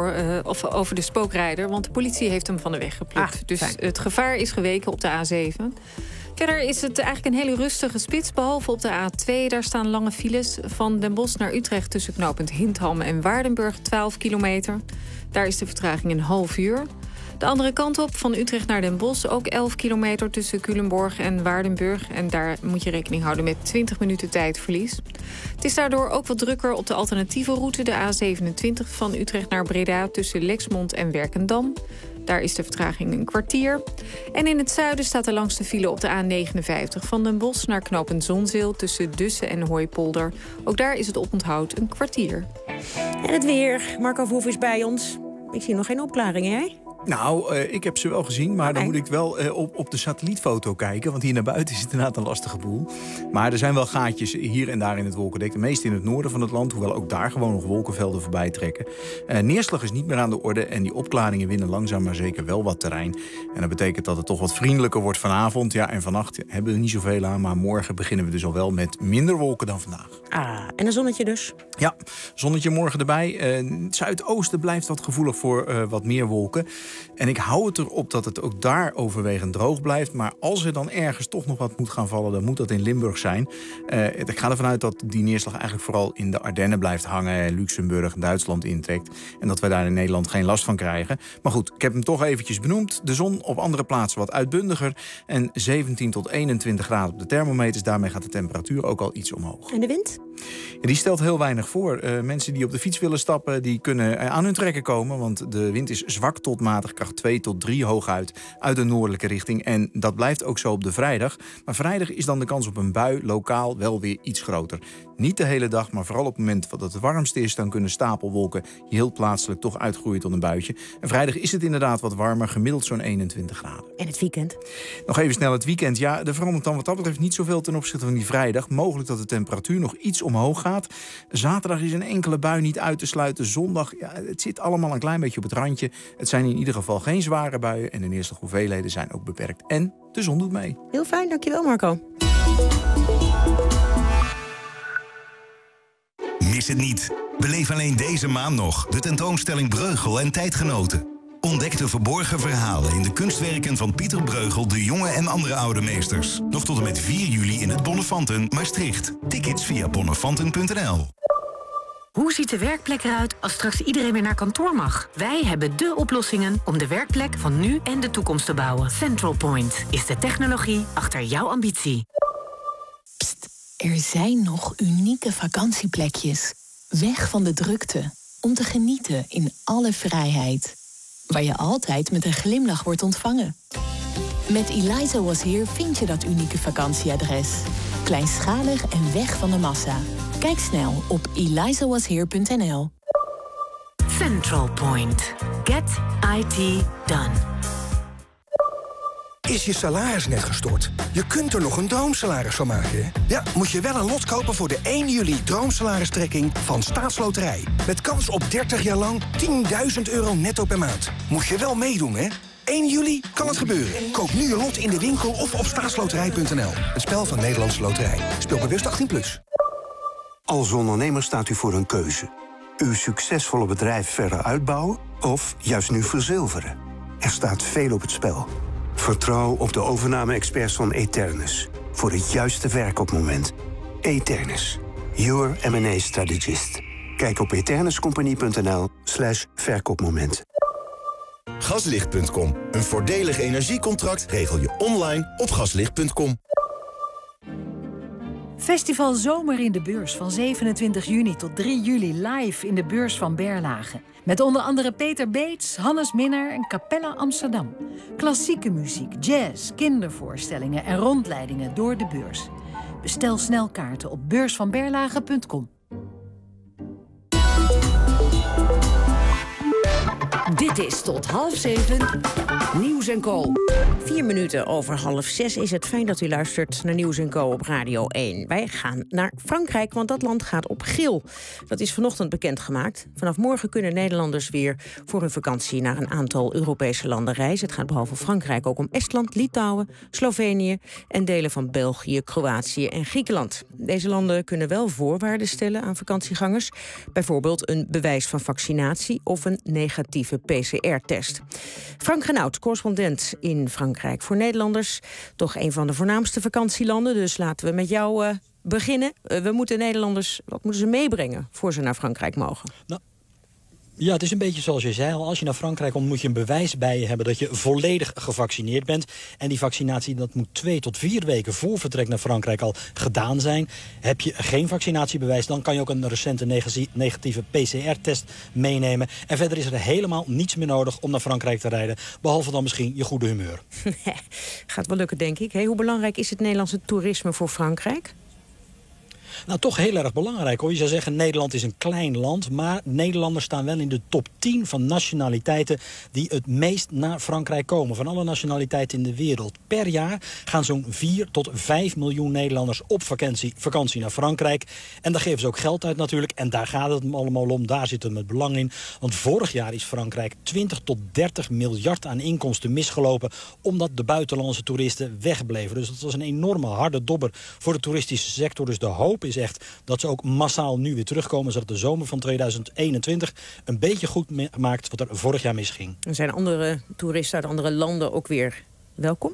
Speaker 6: over de spookrijder, want de politie heeft hem van de weg geplukt. Dus het gevaar is geweken op de A7. Verder is het eigenlijk een hele rustige spits, behalve op de A2. Daar staan lange files van Den Bosch naar Utrecht tussen knooppunt Hindham en Waardenburg, 12 kilometer. Daar is de vertraging een half uur. De andere kant op, van Utrecht naar Den Bosch, ook 11 kilometer tussen Culemborg en Waardenburg. En daar moet je rekening houden met 20 minuten tijdverlies. Het is daardoor ook wat drukker op de alternatieve route, de A27 van Utrecht naar Breda tussen Lexmond en Werkendam. Daar is de vertraging een kwartier. En in het zuiden staat er langs de file op de A59 van Den Bosch naar knooppunt Zonzeel tussen Dussen en Hooipolder. Ook daar is het oponthoud een kwartier.
Speaker 2: En het weer. Marco Verhoef is bij ons. Ik zie nog geen opklaringen, jij?
Speaker 7: Nou, ik heb ze wel gezien, maar dan moet ik wel op de satellietfoto kijken. Want hier naar buiten is het inderdaad een lastige boel. Maar er zijn wel gaatjes hier en daar in het wolkendek. De meeste in het noorden van het land, hoewel ook daar gewoon nog wolkenvelden voorbij trekken. Neerslag is niet meer aan de orde en die opklaringen winnen langzaam maar zeker wel wat terrein. En dat betekent dat het toch wat vriendelijker wordt vanavond. Ja, en vannacht hebben we er niet zoveel aan, maar morgen beginnen we dus al wel met minder wolken dan vandaag.
Speaker 2: En een zonnetje dus?
Speaker 7: Ja, zonnetje morgen erbij. Het zuidoosten blijft wat gevoelig voor wat meer wolken. En ik hou het erop dat het ook daar overwegend droog blijft. Maar als er dan ergens toch nog wat moet gaan vallen, dan moet dat in Limburg zijn. Ik ga ervan uit dat die neerslag eigenlijk vooral in de Ardennen blijft hangen, Luxemburg en Duitsland intrekt. En dat we daar in Nederland geen last van krijgen. Maar goed, ik heb hem toch eventjes benoemd. De zon op andere plaatsen wat uitbundiger. En 17 tot 21 graden op de thermometers. Daarmee gaat de temperatuur ook al iets omhoog.
Speaker 2: En de wind?
Speaker 7: Ja, die stelt heel weinig voor. Mensen die op de fiets willen stappen, die kunnen aan hun trekken komen. Want de wind is zwak tot matig, kracht 2 tot 3 hooguit uit de noordelijke richting. En dat blijft ook zo op de vrijdag. Maar vrijdag is dan de kans op een bui lokaal wel weer iets groter. Niet de hele dag, maar vooral op het moment dat het warmste is, dan kunnen stapelwolken heel plaatselijk toch uitgroeien tot een buitje. En vrijdag is het inderdaad wat warmer, gemiddeld zo'n 21 graden.
Speaker 2: En het weekend?
Speaker 7: Nog even snel het weekend. Ja, er verandert dan wat dat betreft niet zoveel ten opzichte van die vrijdag. Mogelijk dat de temperatuur nog iets omhoog gaat. Zaterdag is een enkele bui niet uit te sluiten. Zondag, ja, het zit allemaal een klein beetje op het randje. Het zijn in ieder geval geen zware buien en de neerslaghoeveelheden zijn ook beperkt. En de zon doet mee.
Speaker 2: Heel fijn, dankjewel Marco.
Speaker 8: Mis het niet. Beleef alleen deze maand nog de tentoonstelling Breugel en Tijdgenoten. Ontdek de verborgen verhalen in de kunstwerken van Pieter Breugel, de Jonge en andere oude meesters. Nog tot en met 4 juli in het Bonnefanten, Maastricht. Tickets via bonnefanten.nl.
Speaker 9: Hoe ziet de werkplek eruit als straks iedereen weer naar kantoor mag? Wij hebben de oplossingen om de werkplek van nu en de toekomst te bouwen. Central Point is de technologie achter jouw ambitie.
Speaker 10: Pst, er zijn nog unieke vakantieplekjes. Weg van de drukte, om te genieten in alle vrijheid. Waar je altijd met een glimlach wordt ontvangen. Met Eliza Was Here vind je dat unieke vakantieadres. Kleinschalig en weg van de massa. Kijk snel op elizawashere.nl.
Speaker 9: Central Point. Get IT done.
Speaker 11: Is je salaris net gestort? Je kunt er nog een droomsalaris van maken, hè? Ja, moet je wel een lot kopen voor de 1 juli droomsalaristrekking van Staatsloterij. Met kans op 30 jaar lang 10.000 euro netto per maand. Moet je wel meedoen, hè? 1 juli kan het gebeuren. Koop nu je lot in de winkel of op staatsloterij.nl. Een spel van Nederlandse Loterij. Speel bewust 18+.
Speaker 26: Als ondernemer staat u voor een keuze. Uw succesvolle bedrijf verder uitbouwen of juist nu verzilveren. Er staat veel op het spel. Vertrouw op de overname-experts van Eternus. Voor het juiste verkoopmoment. Eternus. Your M&A strategist. Kijk op eternuscompany.nl/verkoopmoment.
Speaker 27: Gaslicht.com. Een voordelig energiecontract regel je online op gaslicht.com.
Speaker 28: Festival Zomer in de Beurs van 27 juni tot 3 juli live in de Beurs van Berlage. Met onder andere Peter Beets, Hannes Minnaar en Capella Amsterdam. Klassieke muziek, jazz, kindervoorstellingen en rondleidingen door de beurs. Bestel snel kaarten op beursvanberlage.com.
Speaker 18: Dit is tot 6:30 Nieuws & Co.
Speaker 2: 4 minuten over 5:30 is het. Fijn dat u luistert naar Nieuws & Co op Radio 1. Wij gaan naar Frankrijk, want dat land gaat op geel. Dat is vanochtend bekendgemaakt. Vanaf morgen kunnen Nederlanders weer voor hun vakantie naar een aantal Europese landen reizen. Het gaat behalve Frankrijk ook om Estland, Litouwen, Slovenië en delen van België, Kroatië en Griekenland. Deze landen kunnen wel voorwaarden stellen aan vakantiegangers. Bijvoorbeeld een bewijs van vaccinatie of een negatieve PCR-test. Frank Renaud, correspondent in Frankrijk voor Nederlanders. Toch een van de voornaamste vakantielanden, dus laten we met jou beginnen. We moeten Nederlanders, wat moeten ze meebrengen voor ze naar Frankrijk mogen?
Speaker 13: Ja, het is een beetje zoals je zei al. Als je naar Frankrijk komt, moet je een bewijs bij je hebben dat je volledig gevaccineerd bent. En die vaccinatie, dat moet 2 tot 4 weken voor vertrek naar Frankrijk al gedaan zijn. Heb je geen vaccinatiebewijs, dan kan je ook een recente negatieve PCR-test meenemen. En verder is er helemaal niets meer nodig om naar Frankrijk te rijden. Behalve dan misschien je goede humeur.
Speaker 2: Gaat wel lukken, denk ik. Hoe belangrijk is het Nederlandse toerisme voor Frankrijk?
Speaker 13: Nou, toch heel erg belangrijk hoor. Je zou zeggen, Nederland is een klein land, maar Nederlanders staan wel in de top 10 van nationaliteiten die het meest naar Frankrijk komen. Van alle nationaliteiten in de wereld. Per jaar gaan zo'n 4 tot 5 miljoen Nederlanders op vakantie naar Frankrijk. En daar geven ze ook geld uit natuurlijk. En daar gaat het allemaal om. Daar zit het met belang in. Want vorig jaar is Frankrijk 20 tot 30 miljard aan inkomsten misgelopen, omdat de buitenlandse toeristen wegbleven. Dus dat was een enorme harde dobber voor de toeristische sector. Dus de hoop is echt dat ze ook massaal nu weer terugkomen, zodat de zomer van 2021 een beetje goed maakt wat er vorig jaar misging.
Speaker 2: Er zijn andere toeristen uit andere landen ook weer welkom?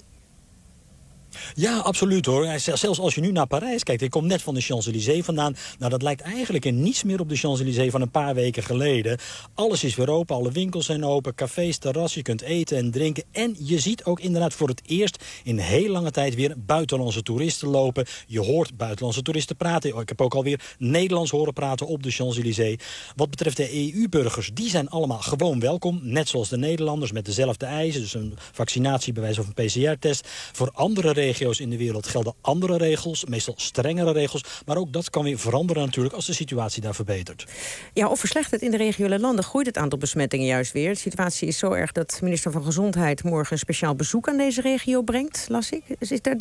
Speaker 13: Ja, absoluut hoor. Zelfs als je nu naar Parijs kijkt. Ik kom net van de Champs-Élysées vandaan. Nou, dat lijkt eigenlijk in niets meer op de Champs-Élysées van een paar weken geleden. Alles is weer open, alle winkels zijn open, cafés, terras, je kunt eten en drinken. En je ziet ook inderdaad voor het eerst in heel lange tijd weer buitenlandse toeristen lopen. Je hoort buitenlandse toeristen praten. Ik heb ook alweer Nederlands horen praten op de Champs-Élysées. Wat betreft de EU-burgers, die zijn allemaal gewoon welkom. Net zoals de Nederlanders met dezelfde eisen. Dus een vaccinatiebewijs of een PCR-test. Voor andere regio's in de wereld gelden andere regels, meestal strengere regels. Maar ook dat kan weer veranderen natuurlijk als de situatie daar verbetert.
Speaker 2: Ja, of verslechtert in de regionale landen groeit het aantal besmettingen juist weer. De situatie is zo erg dat minister van Gezondheid morgen een speciaal bezoek aan deze regio brengt, las ik. Zitten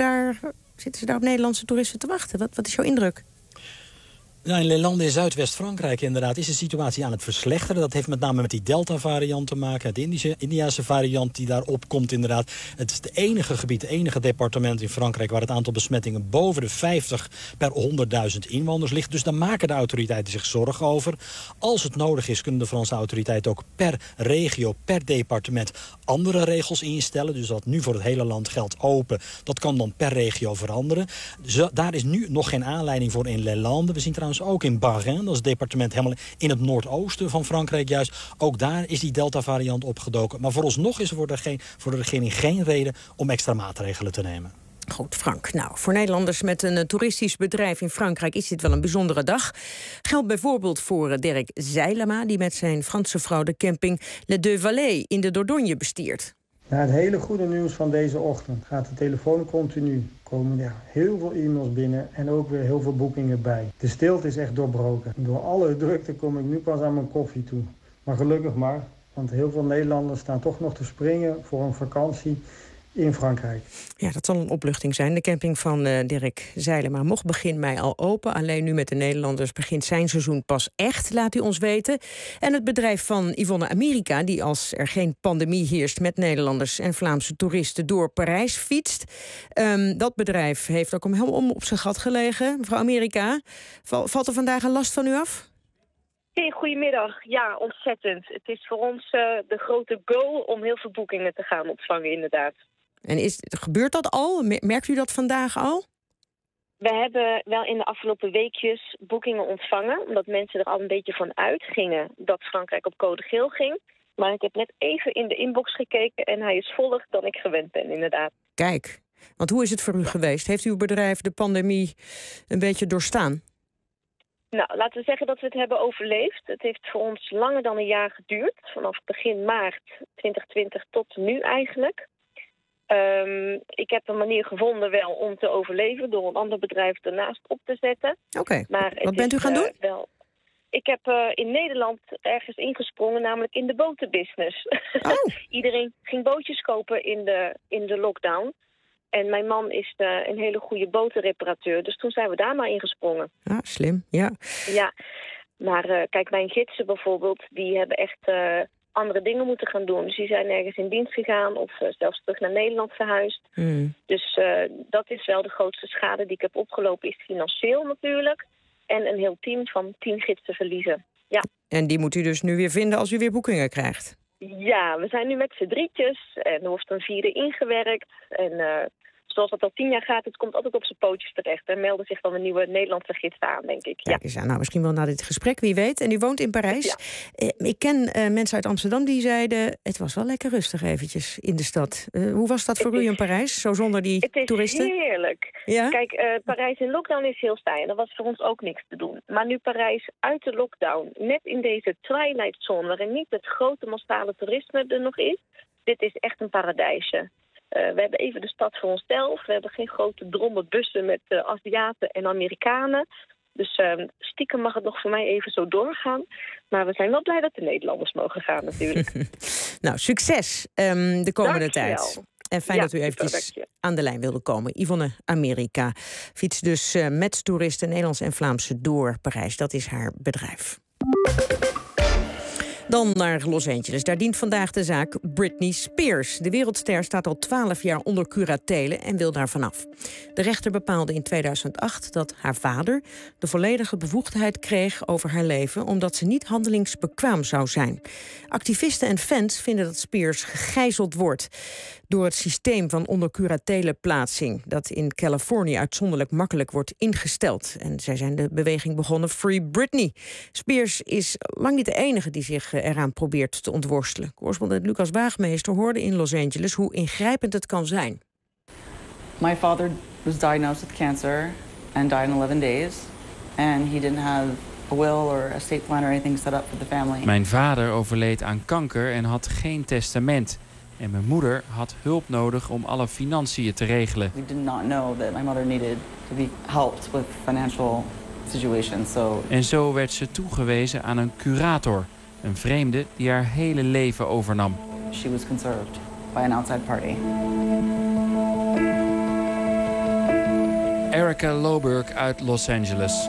Speaker 2: ze daar op Nederlandse toeristen te wachten? Wat is jouw indruk?
Speaker 13: Nou, in landen in Zuidwest-Frankrijk inderdaad is de situatie aan het verslechteren. Dat heeft met name met die Delta-variant te maken. De Indiase variant die daar opkomt inderdaad. Het is het enige gebied, het enige departement in Frankrijk waar het aantal besmettingen boven de 50 per 100.000 inwoners ligt. Dus daar maken de autoriteiten zich zorgen over. Als het nodig is, kunnen de Franse autoriteiten ook per regio, per departement andere regels instellen. Dus wat nu voor het hele land geldt open, dat kan dan per regio veranderen. Daar is nu nog geen aanleiding voor in Les Landes. We zien trouwens ook in Bas-Rhin, dat is het departement helemaal in het noordoosten van Frankrijk juist. Ook daar is die Delta-variant opgedoken. Maar vooralsnog is er voor de regering geen reden om extra maatregelen te nemen.
Speaker 2: Goed, Frank. Nou, voor Nederlanders met een toeristisch bedrijf in Frankrijk is dit wel een bijzondere dag. Geldt bijvoorbeeld voor Dirk Zijlema, die met zijn Franse vrouw de camping Les Deux Vallées in de Dordogne bestiert.
Speaker 14: Na het hele goede nieuws van deze ochtend gaat de telefoon continu. Komen er heel veel e-mails binnen en ook weer heel veel boekingen bij. De stilte is echt doorbroken. Door alle drukte kom ik nu pas aan mijn koffie toe. Maar gelukkig maar, want heel veel Nederlanders staan toch nog te springen voor een vakantie in Frankrijk.
Speaker 2: Ja, dat zal een opluchting zijn. De camping van Dirk Zijlema mocht begin mei al open. Alleen nu met de Nederlanders begint zijn seizoen pas echt, laat u ons weten. En het bedrijf van Yvonne Amerika, die als er geen pandemie heerst met Nederlanders en Vlaamse toeristen door Parijs fietst. Dat bedrijf heeft ook helemaal op zijn gat gelegen. Mevrouw Amerika, valt er vandaag een last van u af?
Speaker 15: Hey, goedemiddag. Ja, ontzettend. Het is voor ons de grote goal om heel veel boekingen te gaan ontvangen, inderdaad.
Speaker 2: En gebeurt dat al? Merkt u dat vandaag al?
Speaker 15: We hebben wel in de afgelopen weekjes boekingen ontvangen, omdat mensen er al een beetje van uitgingen dat Frankrijk op code geel ging. Maar ik heb net even in de inbox gekeken en hij is voller dan ik gewend ben, inderdaad.
Speaker 2: Kijk, want hoe is het voor u geweest? Heeft uw bedrijf de pandemie een beetje doorstaan?
Speaker 15: Nou, laten we zeggen dat we het hebben overleefd. Het heeft voor ons langer dan een jaar geduurd. Vanaf begin maart 2020 tot nu eigenlijk. Ik heb een manier gevonden wel om te overleven door een ander bedrijf ernaast op te zetten.
Speaker 2: Oké. Wat bent u gaan doen?
Speaker 15: Ik heb in Nederland ergens ingesprongen, namelijk in de botenbusiness. Oh. Iedereen ging bootjes kopen in de lockdown. En mijn man is een hele goede botenreparateur. Dus toen zijn we daar maar ingesprongen.
Speaker 2: Ah, slim, ja.
Speaker 15: Ja, maar kijk, mijn gidsen bijvoorbeeld, die hebben echt andere dingen moeten gaan doen. Dus die zijn ergens in dienst gegaan of zelfs terug naar Nederland verhuisd. Dus dat is wel de grootste schade die ik heb opgelopen, is financieel natuurlijk. En een heel team van 10 gidsen verliezen. Ja.
Speaker 2: En die moet u dus nu weer vinden als u weer boekingen krijgt?
Speaker 15: Ja, we zijn nu met z'n drietjes en er wordt een 4e ingewerkt. En zoals dat al 10 jaar gaat, het komt altijd op zijn pootjes terecht. Er melden zich dan een nieuwe Nederlandse gids aan, denk ik.
Speaker 2: Kijk eens aan, nou, misschien wel na dit gesprek, wie weet. En u woont in Parijs. Ja. Ik ken mensen uit Amsterdam die zeiden, het was wel lekker rustig eventjes in de stad. Hoe was dat voor u in Parijs, zo zonder die toeristen?
Speaker 15: Het is heerlijk. Ja? Kijk, Parijs in lockdown is heel saai. Er was voor ons ook niks te doen. Maar nu Parijs uit de lockdown, net in deze twilight zone, waarin niet het grote massale toerisme er nog is, dit is echt een paradijsje. We hebben even de stad voor onszelf. We hebben geen grote drommen bussen met Aziaten en Amerikanen. Dus stiekem mag het nog voor mij even zo doorgaan. Maar we zijn wel blij dat de Nederlanders mogen gaan natuurlijk.
Speaker 2: Nou, succes de komende tijd. En fijn dat u eventjes aan de lijn wilde komen. Yvonne Amerika fietst dus met toeristen Nederlands en Vlaamse door Parijs. Dat is haar bedrijf. Dan naar Los Angeles. Daar dient vandaag de zaak Britney Spears. De wereldster staat al 12 jaar onder curatele en wil daar vanaf. De rechter bepaalde in 2008 dat haar vader de volledige bevoegdheid kreeg over haar leven, omdat ze niet handelingsbekwaam zou zijn. Activisten en fans vinden dat Spears gegijzeld wordt door het systeem van onder curatele plaatsing, dat in Californië uitzonderlijk makkelijk wordt ingesteld. En zij zijn de beweging begonnen Free Britney. Spears is lang niet de enige die zich eraan probeert te ontworstelen. Correspondent Lucas Waagmeester hoorde in Los Angeles hoe ingrijpend het kan zijn.
Speaker 4: My father was diagnosed with cancer and died in 11 days. And he didn't have a will or a estate plan or anything set up for the family.
Speaker 5: Mijn vader overleed aan kanker en had geen testament. En mijn moeder had hulp nodig om alle financiën te regelen.
Speaker 4: We did not know that my mother needed to be helped with financial situations.
Speaker 5: En zo werd ze toegewezen aan een curator, een vreemde die haar hele leven overnam.
Speaker 4: She was conserved by an outside party.
Speaker 5: Erica Loberg uit Los Angeles.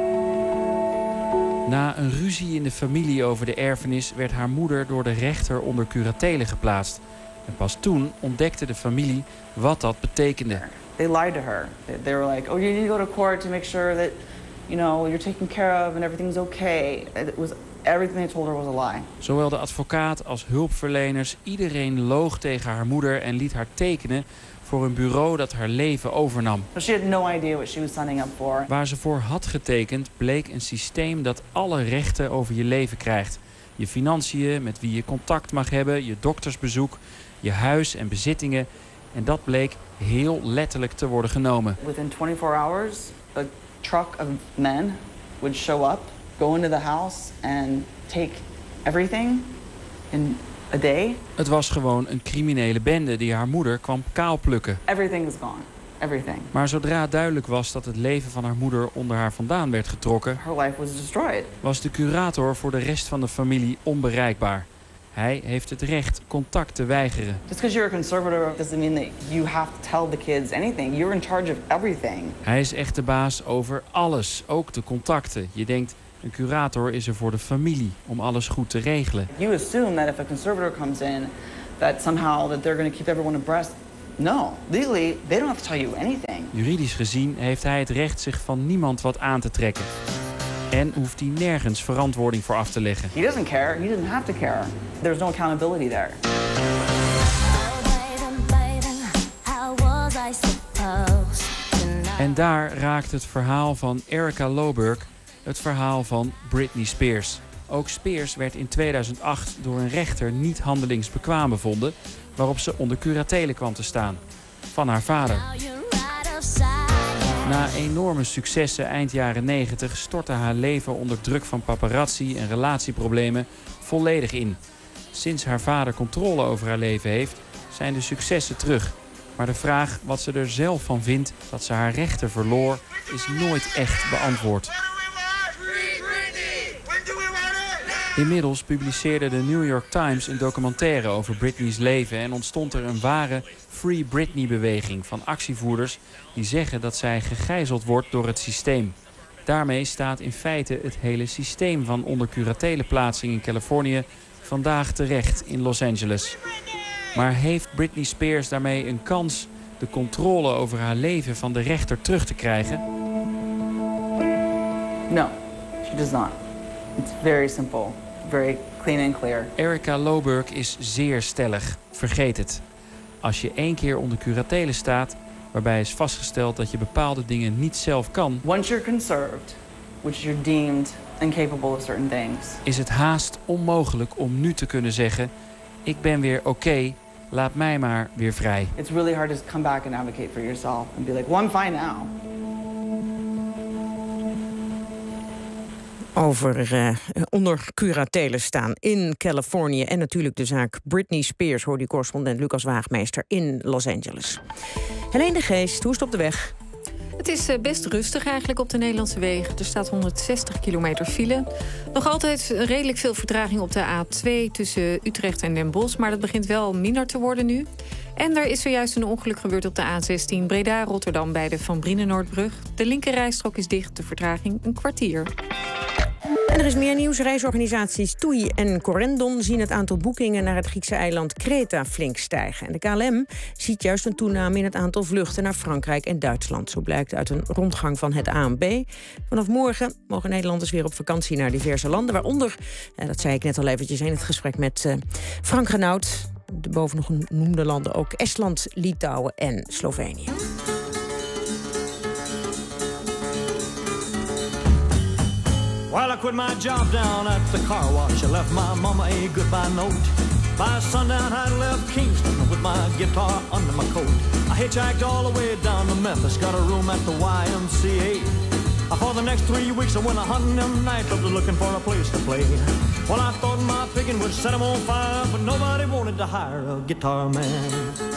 Speaker 5: Na een ruzie in de familie over de erfenis werd haar moeder door de rechter onder curatele geplaatst. En pas toen ontdekte de familie wat dat betekende.
Speaker 4: They lied to her. They were like, "Oh, you need to go to court to make sure that, you know, you're taken care of and everything's okay." Everything they told her was a lie.
Speaker 5: Zowel de advocaat als hulpverleners, iedereen loog tegen haar moeder en liet haar tekenen voor een bureau dat haar leven overnam.
Speaker 4: She had no idea what she was signing up for.
Speaker 5: Waar ze voor had getekend bleek een systeem dat alle rechten over je leven krijgt. Je financiën, met wie je contact mag hebben, je doktersbezoek, je huis en bezittingen. En dat bleek heel letterlijk te worden genomen.
Speaker 4: Within 24 hours, a truck of men would show up, go into the house and take everything in a day.
Speaker 5: Het was gewoon een criminele bende die haar moeder kwam kaalplukken.
Speaker 4: Everything is gone. Everything.
Speaker 5: Maar zodra duidelijk was dat het leven van haar moeder onder haar vandaan werd getrokken,
Speaker 4: her life was destroyed.
Speaker 5: Was de curator voor de rest van de familie onbereikbaar. Hij heeft het recht contact te weigeren.
Speaker 4: Just because you're a conservator doesn't mean that you have to tell the kids anything. You're in charge of everything.
Speaker 5: Hij is echt de baas over alles, ook de contacten. Je denkt, een curator is er voor de familie om alles goed te regelen.
Speaker 4: You assume that if a conservator comes in, that somehow that they're going to keep everyone abreast. No, legally they don't have to tell you anything.
Speaker 5: Juridisch gezien heeft hij het recht zich van niemand wat aan te trekken. En hoeft hij nergens verantwoording voor af te leggen.
Speaker 4: He doesn't care. He doesn't have to care. There's no accountability there.
Speaker 5: En daar raakt het verhaal van Erica Loberg het verhaal van Britney Spears. Ook Spears werd in 2008 door een rechter niet handelingsbekwaam bevonden, waarop ze onder curatele kwam te staan. Van haar vader. Na enorme successen eind jaren 90 stortte haar leven onder druk van paparazzi en relatieproblemen volledig in. Sinds haar vader controle over haar leven heeft, zijn de successen terug. Maar de vraag wat ze er zelf van vindt dat ze haar rechten verloor, is nooit echt beantwoord. Inmiddels publiceerde de New York Times een documentaire over Britney's leven en ontstond er een ware Free Britney-beweging van actievoerders die zeggen dat zij gegijzeld wordt door het systeem. Daarmee staat in feite het hele systeem van ondercuratele plaatsing in Californië vandaag terecht in Los Angeles. Maar heeft Britney Spears daarmee een kans de controle over haar leven van de rechter terug te krijgen?
Speaker 4: No, she does not. It's very simple, very clean and clear.
Speaker 5: Erica Loberg is zeer stellig. Vergeet het. Als je 1 keer onder curatele staat, waarbij is vastgesteld dat je bepaalde dingen niet zelf kan,
Speaker 4: once you're conserved, which you're deemed incapable of certain things,
Speaker 5: is het haast onmogelijk om nu te kunnen zeggen: ik ben weer oké, laat mij maar weer vrij.
Speaker 4: It's really hard to come back and advocate for yourself and be like, well, I'm fine now.
Speaker 2: Over onder curatele staan in Californië. En natuurlijk de zaak Britney Spears, hoorde die correspondent Lucas Waagmeester in Los Angeles. Helene de Geest, hoe is het op de weg?
Speaker 6: Het is best rustig eigenlijk op de Nederlandse wegen. Er staat 160 kilometer file. Nog altijd redelijk veel vertraging op de A2 tussen Utrecht en Den Bosch. Maar dat begint wel minder te worden nu. En er is zojuist een ongeluk gebeurd op de A16 Breda-Rotterdam bij de Van Brienenoordbrug. De linkerrijstrook is dicht, de vertraging een kwartier.
Speaker 2: En er is meer nieuws. Reisorganisaties TUI en Corendon zien het aantal boekingen naar het Griekse eiland Kreta flink stijgen. En de KLM ziet juist een toename in het aantal vluchten naar Frankrijk en Duitsland. Zo blijkt uit een rondgang van het ANB. Vanaf morgen mogen Nederlanders weer op vakantie naar diverse landen. Waaronder, dat zei ik net al eventjes in het gesprek met Frank Renaud, de bovengenoemde landen ook Estland, Litouwen en Slovenië.
Speaker 16: Well, I quit my job down at the car wash. I left my mama a goodbye note. By sundown, I left Kingston with my guitar under my coat. I hitchhiked all the way down to Memphis, got a room at the YMCA. For the next 3 weeks, I went hunting them nightclubs looking for a place to play. Well, I thought my picking would set them on fire, but nobody wanted to hire a guitar man.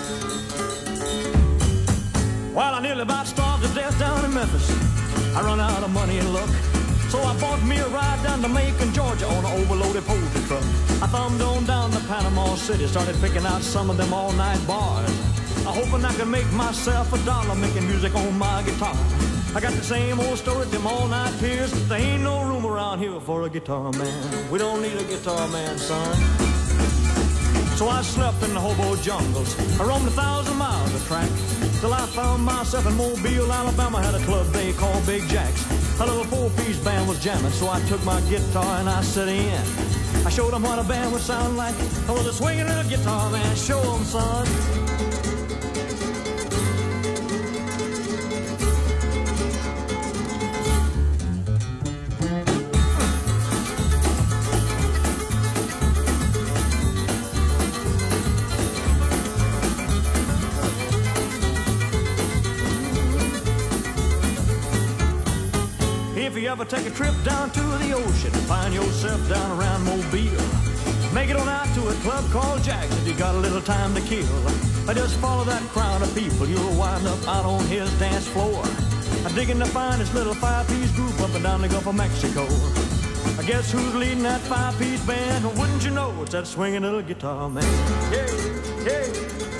Speaker 16: Well, I nearly about starved to death down in Memphis. I run out of money and luck. So I bought me a ride down to Macon, Georgia on an overloaded poultry truck. I thumbed on down to Panama City, started picking out some of them all-night bars. Hoping I could make myself $1 making music on my guitar. I got the same old story, them all-night tears. There ain't no room around here for a guitar man. We don't need a guitar man, son. So I slept in the hobo jungles. I roamed 1,000 miles of track till I found myself in Mobile, Alabama. Had a club they called Big Jack's. A little 4-piece band was jamming, so I took my guitar and I set in. I showed them what a band would sound like. I was a swinging little guitar man. Show them, son. If you ever take a trip down to the ocean, find yourself down around Mobile, make it on out to a club called Jack's if you got a little time to kill. Just follow that crowd of people, you'll wind up out on his dance floor. Digging the finest little 5-piece group up and down the Gulf of Mexico. I guess who's leading that 5-piece band? Wouldn't you know it's that swinging little guitar man? Yeah, yeah.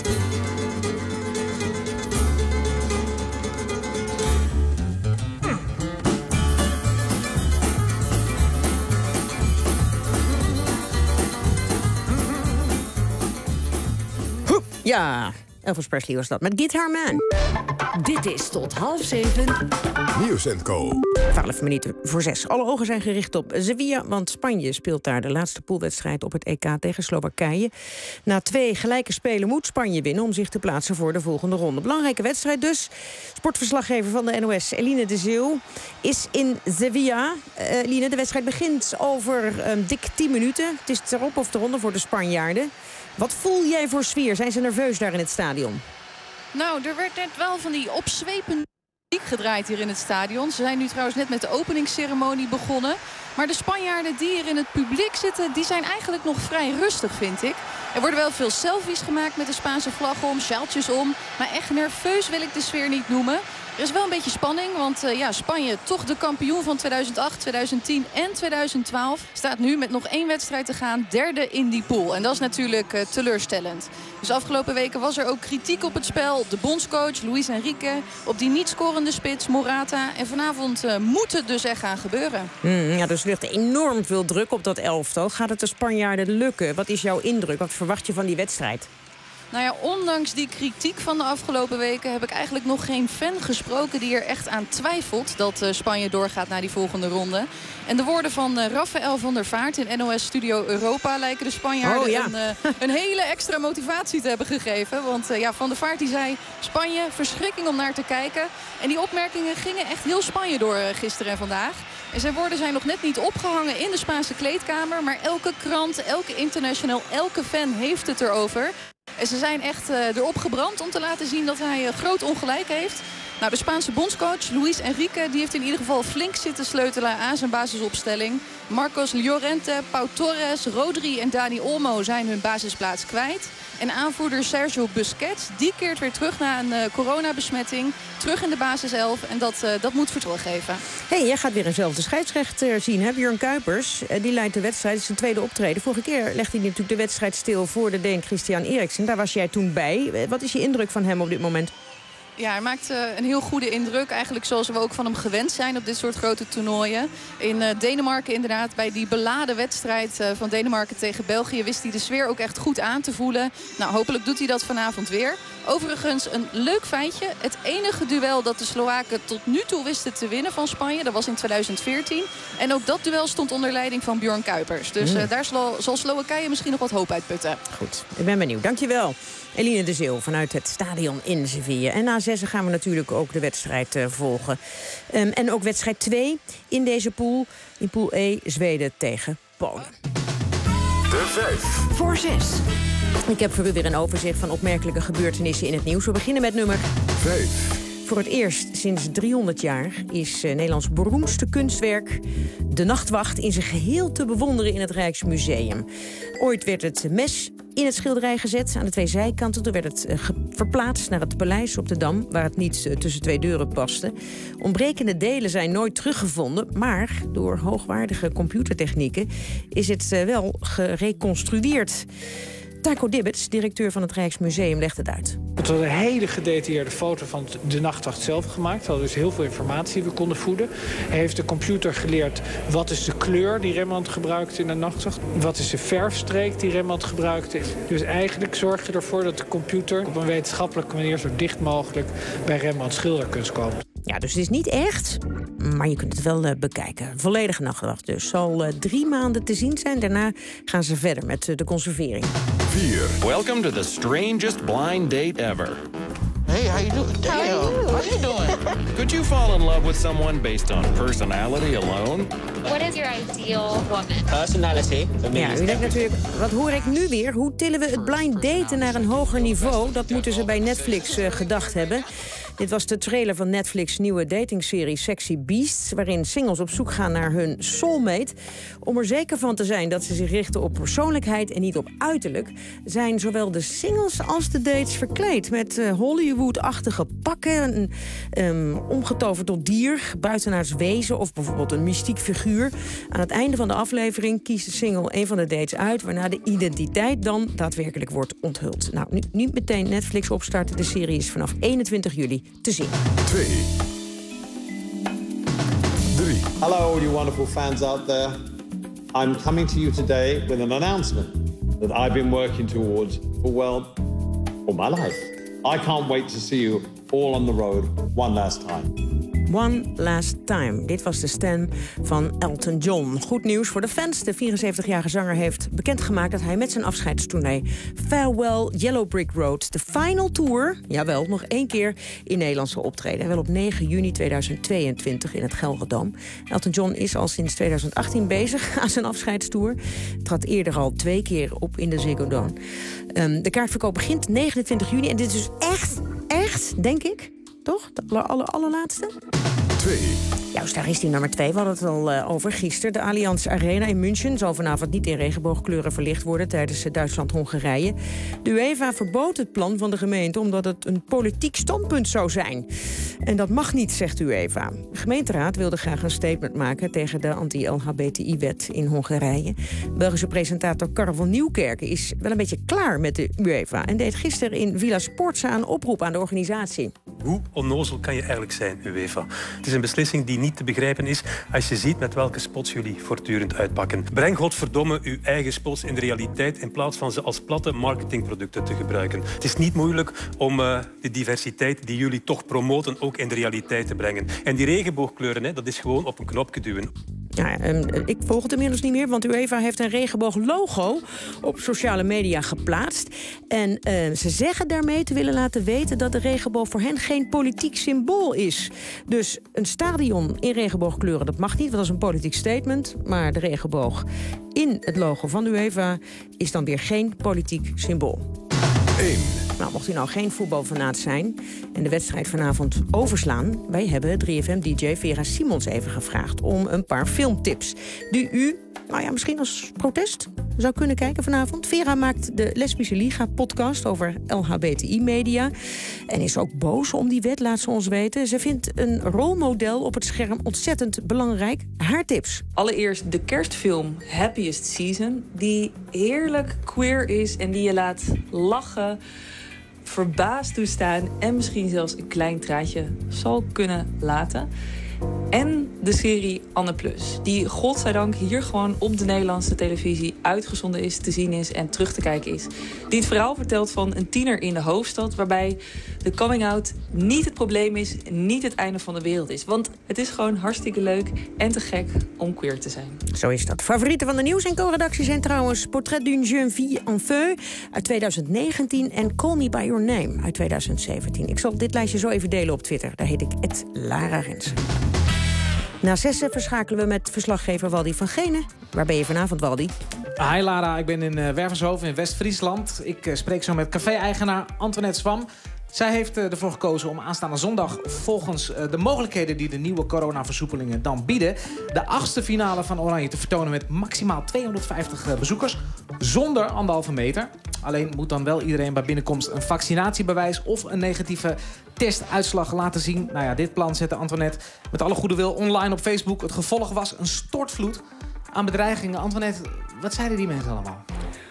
Speaker 2: Ja, Elvis Presley was dat met Guitar Man.
Speaker 28: Dit is tot 6:30.
Speaker 1: Nieuws & Co.
Speaker 2: 12 minuten voor 6. Alle ogen zijn gericht op Sevilla, want Spanje speelt daar de laatste poolwedstrijd op het EK tegen Slowakije. Na 2 gelijke spelen moet Spanje winnen om zich te plaatsen voor de volgende ronde. Belangrijke wedstrijd dus. Sportverslaggever van de NOS, Eline de Zeeuw, is in Sevilla. Eline, de wedstrijd begint over dik 10 minuten. Het is erop of eronder voor de Spanjaarden. Wat voel jij voor sfeer? Zijn ze nerveus daar in het stadion?
Speaker 17: Nou, er werd net wel van die opzwepende muziek gedraaid hier in het stadion. Ze zijn nu trouwens net met de openingsceremonie begonnen. Maar de Spanjaarden die hier in het publiek zitten, die zijn eigenlijk nog vrij rustig, vind ik. Er worden wel veel selfies gemaakt met de Spaanse vlag om, sjaaltjes om. Maar echt nerveus wil ik de sfeer niet noemen. Er is wel een beetje spanning, want Spanje, toch de kampioen van 2008, 2010 en 2012... staat nu met nog 1 wedstrijd te gaan, derde in die pool. En dat is natuurlijk teleurstellend. Dus afgelopen weken was er ook kritiek op het spel. De bondscoach, Luis Enrique, op die niet scorende spits, Morata. En vanavond moet het dus echt gaan gebeuren.
Speaker 2: Dus er ligt enorm veel druk op dat elftal. Gaat het de Spanjaarden lukken? Wat is jouw indruk? Wat verwacht je van die wedstrijd?
Speaker 17: Nou ja, ondanks die kritiek van de afgelopen weken heb ik eigenlijk nog geen fan gesproken die er echt aan twijfelt dat Spanje doorgaat naar die volgende ronde. En de woorden van Rafael van der Vaart in NOS Studio Europa lijken de Spanjaarden een hele extra motivatie te hebben gegeven. Want Van der Vaart die zei, Spanje, verschrikking om naar te kijken. En die opmerkingen gingen echt heel Spanje door gisteren en vandaag. En zijn woorden zijn nog net niet opgehangen in de Spaanse kleedkamer. Maar elke krant, elke international, elke fan heeft het erover. En ze zijn echt erop gebrand om te laten zien dat hij groot ongelijk heeft. Nou, de Spaanse bondscoach Luis Enrique die heeft in ieder geval flink zitten sleutelen aan zijn basisopstelling. Marcos Llorente, Pau Torres, Rodri en Dani Olmo zijn hun basisplaats kwijt. En aanvoerder Sergio Busquets, die keert weer terug na een coronabesmetting. Terug in de basiself en dat moet vertrouwen geven.
Speaker 2: Jij gaat weer eenzelfde scheidsrechter zien, hè? Björn Kuipers. Die leidt de wedstrijd, het is zijn tweede optreden. Vorige keer legde hij natuurlijk de wedstrijd stil voor de Deen Christian Eriksen. Daar was jij toen bij. Wat is je indruk van hem op dit moment?
Speaker 17: Ja, hij maakt een heel goede indruk. Eigenlijk zoals we ook van hem gewend zijn op dit soort grote toernooien. In Denemarken inderdaad, bij die beladen wedstrijd van Denemarken tegen België... wist hij de sfeer ook echt goed aan te voelen. Nou, hopelijk doet hij dat vanavond weer. Overigens, een leuk feitje. Het enige duel dat de Slowaken tot nu toe wisten te winnen van Spanje... dat was in 2014. En ook dat duel stond onder leiding van Björn Kuipers. Dus daar zal Slowakije misschien nog wat hoop uitputten.
Speaker 2: Goed, ik ben benieuwd. Dankjewel. Eline de Zeeuw vanuit het stadion in Sevilla. En na 6 gaan we natuurlijk ook de wedstrijd volgen. En ook wedstrijd 2 in deze pool. In pool E, Zweden tegen Polen.
Speaker 1: De 5
Speaker 2: voor 6. Ik heb voor u weer een overzicht van opmerkelijke gebeurtenissen in het nieuws. We beginnen met nummer
Speaker 1: 5.
Speaker 2: Voor het eerst sinds 300 jaar is Nederlands beroemdste kunstwerk De Nachtwacht in zijn geheel te bewonderen in het Rijksmuseum. Ooit werd het mes in het schilderij gezet aan de 2 zijkanten. Toen werd het verplaatst naar het paleis op de Dam, waar het niet tussen 2 deuren paste. Ontbrekende delen zijn nooit teruggevonden, maar door hoogwaardige computertechnieken is het wel gereconstrueerd. Taco Dibbets, directeur van het Rijksmuseum, legt het uit.
Speaker 12: Het was een hele gedetailleerde foto van de Nachtwacht zelf gemaakt. We hadden dus heel veel informatie die we konden voeden. Hij heeft de computer geleerd wat is de kleur die Rembrandt gebruikte in de Nachtwacht. Wat is de verfstreek die Rembrandt gebruikte. Dus eigenlijk zorg je ervoor dat de computer op een wetenschappelijke manier zo dicht mogelijk bij Rembrandts schilderkunst komt.
Speaker 2: Ja, dus het is niet echt, maar je kunt het wel bekijken. Volledige Nachtwacht dus. Zal 3 maanden te zien zijn. Daarna gaan ze verder met de conservering.
Speaker 1: 4.
Speaker 19: Welcome to the strangest blind date ever.
Speaker 20: Hey, how you doing? Damn, how you doing?
Speaker 19: Could you fall in love with someone based on personality alone?
Speaker 21: What is your ideal woman?
Speaker 20: Personality.
Speaker 2: Ja, u denkt natuurlijk, wat hoor ik nu weer? Hoe tillen we het blind daten naar een hoger niveau? Dat moeten ze bij Netflix gedacht hebben. Dit was de trailer van Netflix' nieuwe datingserie Sexy Beasts, waarin singles op zoek gaan naar hun soulmate. Om er zeker van te zijn dat ze zich richten op persoonlijkheid en niet op uiterlijk, zijn zowel de singles als de dates verkleed met Hollywood-achtige pakken, omgetoverd tot dier, buitenaards wezen of bijvoorbeeld een mystiek figuur. Aan het einde van de aflevering kiest de single een van de dates uit, waarna de identiteit dan daadwerkelijk wordt onthuld. Nou, nu niet meteen Netflix opstarten. De serie is vanaf 21 juli te zien.
Speaker 1: 2. 3.
Speaker 22: Hello all you wonderful fans out there. I'm coming to you today with an announcement that I've been working towards for all my life. I can't wait to see you all on the road one last time.
Speaker 2: One Last Time. Dit was de stem van Elton John. Goed nieuws voor de fans. De 74-jarige zanger heeft bekendgemaakt dat hij met zijn afscheidstournee Farewell Yellow Brick Road, de final tour, jawel, nog 1 keer in Nederland zal optreden. En wel op 9 juni 2022 in het Gelredome. Elton John is al sinds 2018 bezig aan zijn afscheidstour. Trad eerder al 2 keer op in de Ziggo Dome. De kaartverkoop begint 29 juni. En dit is dus echt, denk ik, toch? De allerlaatste?
Speaker 1: 2.
Speaker 2: Juist, daar is die nummer 2. We hadden het al over gisteren. De Allianz Arena in München zal vanavond niet in regenboogkleuren verlicht worden tijdens Duitsland-Hongarije. De UEFA verbood het plan van de gemeente omdat het een politiek standpunt zou zijn. En dat mag niet, zegt UEFA. De gemeenteraad wilde graag een statement maken tegen de anti-LHBTI-wet in Hongarije. Belgische presentator Karel van Nieuwkerken is wel een beetje klaar met de UEFA en deed gisteren in Villa Sportza een oproep aan de organisatie.
Speaker 3: Hoe onnozel kan je eigenlijk zijn, UEFA? Het is een beslissing die niet te begrijpen is als je ziet met welke spots jullie voortdurend uitpakken. Breng godverdomme uw eigen spots in de realiteit in plaats van ze als platte marketingproducten te gebruiken. Het is niet moeilijk om de diversiteit die jullie toch promoten ook in de realiteit te brengen. En die regenboogkleuren, dat is gewoon op een knopje duwen.
Speaker 2: Ja, ik volg het inmiddels niet meer, want UEFA heeft een regenbooglogo op sociale media geplaatst. En ze zeggen daarmee te willen laten weten dat de regenboog voor hen geen politiek symbool is. Dus een stadion in regenboogkleuren, dat mag niet, want dat is een politiek statement. Maar de regenboog in het logo van de UEFA is dan weer geen politiek symbool.
Speaker 1: 1.
Speaker 2: Nou, mocht u nou geen voetbalfanaat zijn en de wedstrijd vanavond overslaan, wij hebben 3FM-dj Vera Simons even gevraagd om een paar filmtips die u, misschien als protest zou kunnen kijken vanavond. Vera maakt de Lesbische Liga-podcast over LHBTI-media en is ook boos om die wet, laat ze ons weten. Ze vindt een rolmodel op het scherm ontzettend belangrijk. Haar tips.
Speaker 7: Allereerst de kerstfilm Happiest Season, die heerlijk queer is en die je laat lachen, verbaasd toestaan en misschien zelfs een klein traantje zal kunnen laten. En de serie Anne Plus, die godzijdank hier gewoon op de Nederlandse televisie uitgezonden is, te zien is en terug te kijken is. Die het verhaal vertelt van een tiener in de hoofdstad, waarbij de coming-out niet het probleem is, niet het einde van de wereld is. Want het is gewoon hartstikke leuk en te gek om queer te zijn.
Speaker 2: Zo is dat. Favorieten van de Nieuws- en Co-redactie zijn trouwens Portrait d'une jeune fille en feu uit 2019 en Call Me By Your Name uit 2017. Ik zal dit lijstje zo even delen op Twitter. Daar heet ik @Lara Rensen. Na 6 verschakelen we met verslaggever Waldi van Genen. Waar ben je vanavond, Waldi?
Speaker 8: Hi Lara, ik ben in Wervershoven in West-Friesland. Ik spreek zo met café-eigenaar Antoinette Swam. Zij heeft ervoor gekozen om aanstaande zondag, volgens de mogelijkheden die de nieuwe coronaversoepelingen dan bieden, de 8e finale van Oranje te vertonen met maximaal 250 bezoekers, zonder 1,5 meter. Alleen moet dan wel iedereen bij binnenkomst een vaccinatiebewijs of een negatieve testuitslag laten zien. Nou ja, dit plan zette Antoinette met alle goede wil online op Facebook. Het gevolg was een stortvloed aan bedreigingen. Antoinette, wat zeiden die mensen allemaal?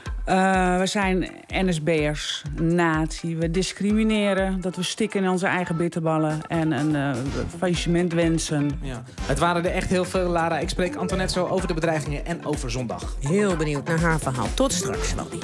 Speaker 9: We zijn NSB'ers, nazi, we discrimineren, dat we stikken in onze eigen bitterballen en een faillissement wensen.
Speaker 8: Ja. Het waren er echt heel veel, Lara. Ik spreek Antoinette zo over de bedreigingen en over zondag.
Speaker 2: Heel benieuwd naar haar verhaal. Tot straks, Waldi.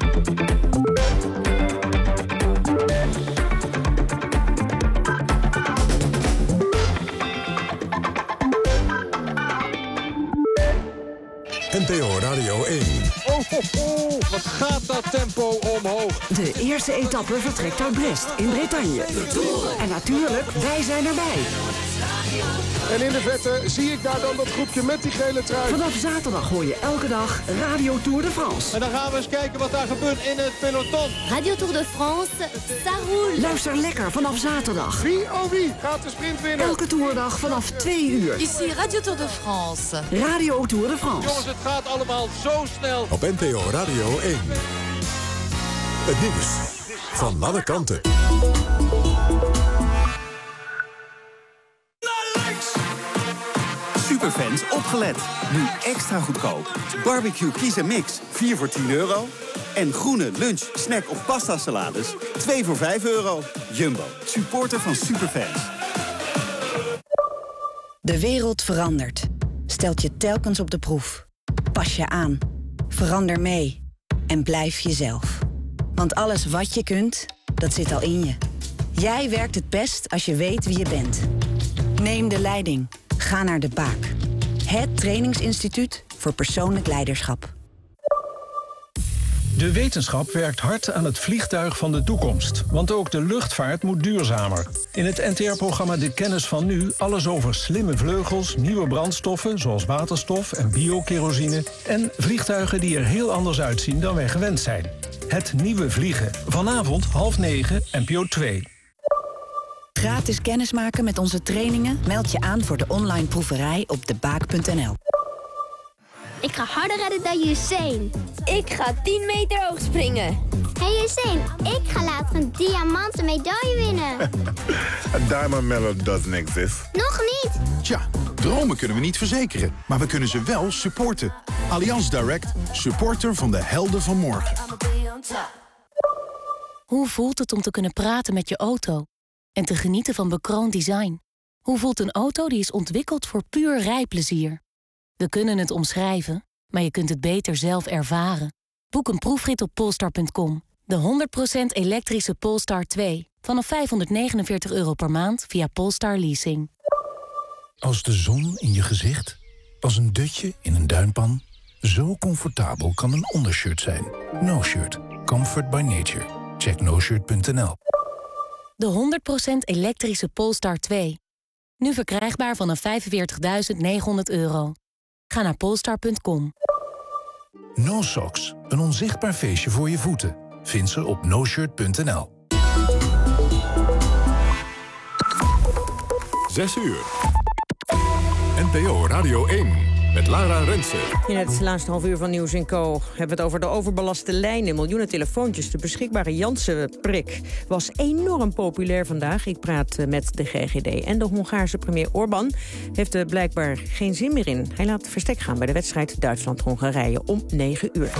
Speaker 1: NPO Radio 1.
Speaker 10: Wat gaat dat tempo omhoog?
Speaker 28: De eerste etappe vertrekt uit Brest in Bretagne. En natuurlijk, wij zijn erbij.
Speaker 10: En in de vette zie ik daar dan dat groepje met die gele trui.
Speaker 28: Vanaf zaterdag hoor je elke dag Radio Tour de France.
Speaker 10: En dan gaan we eens kijken wat daar gebeurt in het peloton.
Speaker 23: Radio Tour de France, ça roule.
Speaker 28: Luister lekker vanaf zaterdag.
Speaker 10: Wie, oh wie, gaat de sprint winnen?
Speaker 28: Elke toerdag vanaf 2 uur.
Speaker 23: Ici Radio Tour de France.
Speaker 28: Radio Tour de France.
Speaker 10: Jongens, het gaat allemaal zo snel.
Speaker 1: Op NPO Radio 1. Het nieuws van alle kanten.
Speaker 24: Superfans, opgelet. Nu extra goedkoop. Barbecue Kies & Mix, 4 voor €10. En groene lunch, snack of pasta salades, 2 voor €5. Jumbo, supporter van Superfans.
Speaker 25: De wereld verandert. Stelt je telkens op de proef. Pas je aan. Verander mee. En blijf jezelf. Want alles wat je kunt, dat zit al in je. Jij werkt het best als je weet wie je bent. Neem de leiding. Ga naar De Baak. Het trainingsinstituut voor persoonlijk leiderschap.
Speaker 29: De wetenschap werkt hard aan het vliegtuig van de toekomst. Want ook de luchtvaart moet duurzamer. In het NTR-programma De Kennis van Nu alles over slimme vleugels, nieuwe brandstoffen zoals waterstof en biokerosine en vliegtuigen die er heel anders uitzien dan wij gewend zijn. Het nieuwe vliegen. Vanavond 20:30 NPO 2.
Speaker 25: Gratis kennismaken met onze trainingen? Meld je aan voor de online proeverij op debaak.nl.
Speaker 4: Ik ga harder rennen dan Usain. Ik ga 10 meter hoog springen. Hey Usain, ik ga later een diamanten medaille winnen.
Speaker 5: A diamond medal doesn't exist.
Speaker 4: Nog niet.
Speaker 11: Tja, dromen kunnen we niet verzekeren, maar we kunnen ze wel supporten. Allianz Direct, supporter van de helden van morgen.
Speaker 13: Hoe voelt het om te kunnen praten met je auto en te genieten van bekroond design? Hoe voelt een auto die is ontwikkeld voor puur rijplezier? We kunnen het omschrijven, maar je kunt het beter zelf ervaren. Boek een proefrit op Polestar.com. De 100% elektrische Polestar 2. Vanaf €549 per maand via Polestar Leasing.
Speaker 14: Als de zon in je gezicht, als een dutje in een duinpan. Zo comfortabel kan een ondershirt zijn. No Shirt. Comfort by nature. Check noshirt.nl.
Speaker 13: De 100% elektrische Polestar 2. Nu verkrijgbaar vanaf €45.900. Ga naar polestar.com.
Speaker 14: No Socks. Een onzichtbaar feestje voor je voeten. Vind ze op noshirt.nl.
Speaker 1: 6 uur. NPO Radio 1 met Lara Rensen.
Speaker 2: In het laatste half uur van Nieuws & Co. hebben we het over de overbelaste lijnen, miljoenen telefoontjes. De beschikbare Janssen-prik was enorm populair vandaag. Ik praat met de GGD. En de Hongaarse premier Orbán heeft er blijkbaar geen zin meer in. Hij laat verstek gaan bij de wedstrijd Duitsland-Hongarije om 9 uur.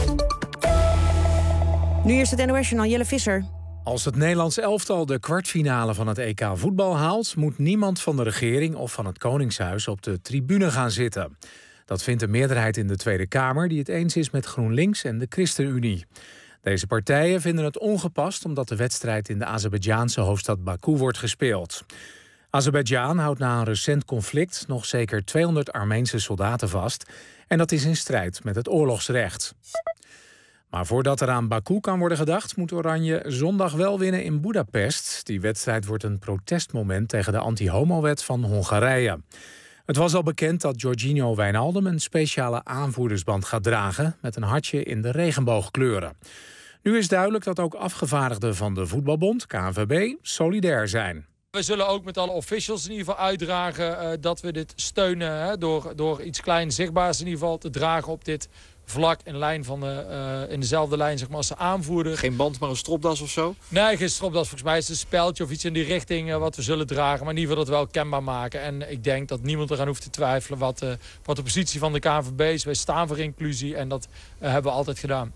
Speaker 2: Nu eerst het NOS-journaal Jelle Visser.
Speaker 15: Als het Nederlands elftal de kwartfinale van het EK voetbal haalt, moet niemand van de regering of van het Koningshuis op de tribune gaan zitten. Dat vindt een meerderheid in de Tweede Kamer die het eens is met GroenLinks en de ChristenUnie. Deze partijen vinden het ongepast omdat de wedstrijd in de Azerbeidzjaanse hoofdstad Baku wordt gespeeld. Azerbeidzjan houdt na een recent conflict nog zeker 200 Armeense soldaten vast en dat is in strijd met het oorlogsrecht. Maar voordat er aan Baku kan worden gedacht, moet Oranje zondag wel winnen in Budapest. Die wedstrijd wordt een protestmoment tegen de anti-homo-wet van Hongarije. Het was al bekend dat Georginio Wijnaldum een speciale aanvoerdersband gaat dragen met een hartje in de regenboogkleuren. Nu is duidelijk dat ook afgevaardigden van de voetbalbond, KNVB, solidair zijn.
Speaker 18: We zullen ook met alle officials in ieder geval uitdragen dat we dit steunen. Door iets klein zichtbaars in ieder geval te dragen op dit vlak in dezelfde lijn zeg maar, als de aanvoerder.
Speaker 26: Geen band, maar een stropdas of zo?
Speaker 18: Nee, geen stropdas. Volgens mij is het een speldje of iets in die richting wat we zullen dragen. Maar in ieder geval dat wel kenbaar maken. En ik denk dat niemand eraan hoeft te twijfelen wat de positie van de KNVB is. Wij staan voor inclusie en dat hebben we altijd gedaan.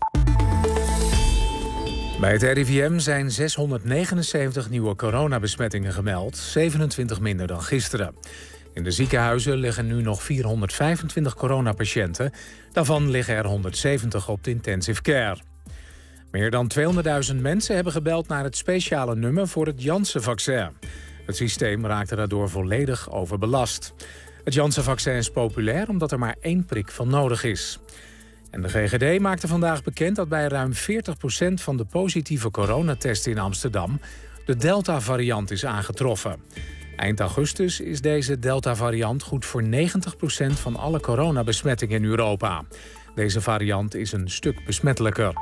Speaker 15: Bij het RIVM zijn 679 nieuwe coronabesmettingen gemeld. 27 minder dan gisteren. In de ziekenhuizen liggen nu nog 425 coronapatiënten. Daarvan liggen er 170 op de intensive care. Meer dan 200.000 mensen hebben gebeld naar het speciale nummer voor het Janssen-vaccin. Het systeem raakte daardoor volledig overbelast. Het Janssen-vaccin is populair omdat er maar 1 prik van nodig is. En de GGD maakte vandaag bekend dat bij ruim 40% van de positieve coronatesten in Amsterdam de Delta-variant is aangetroffen. Eind augustus is deze Delta-variant goed voor 90% van alle coronabesmettingen in Europa. Deze variant is een stuk besmettelijker.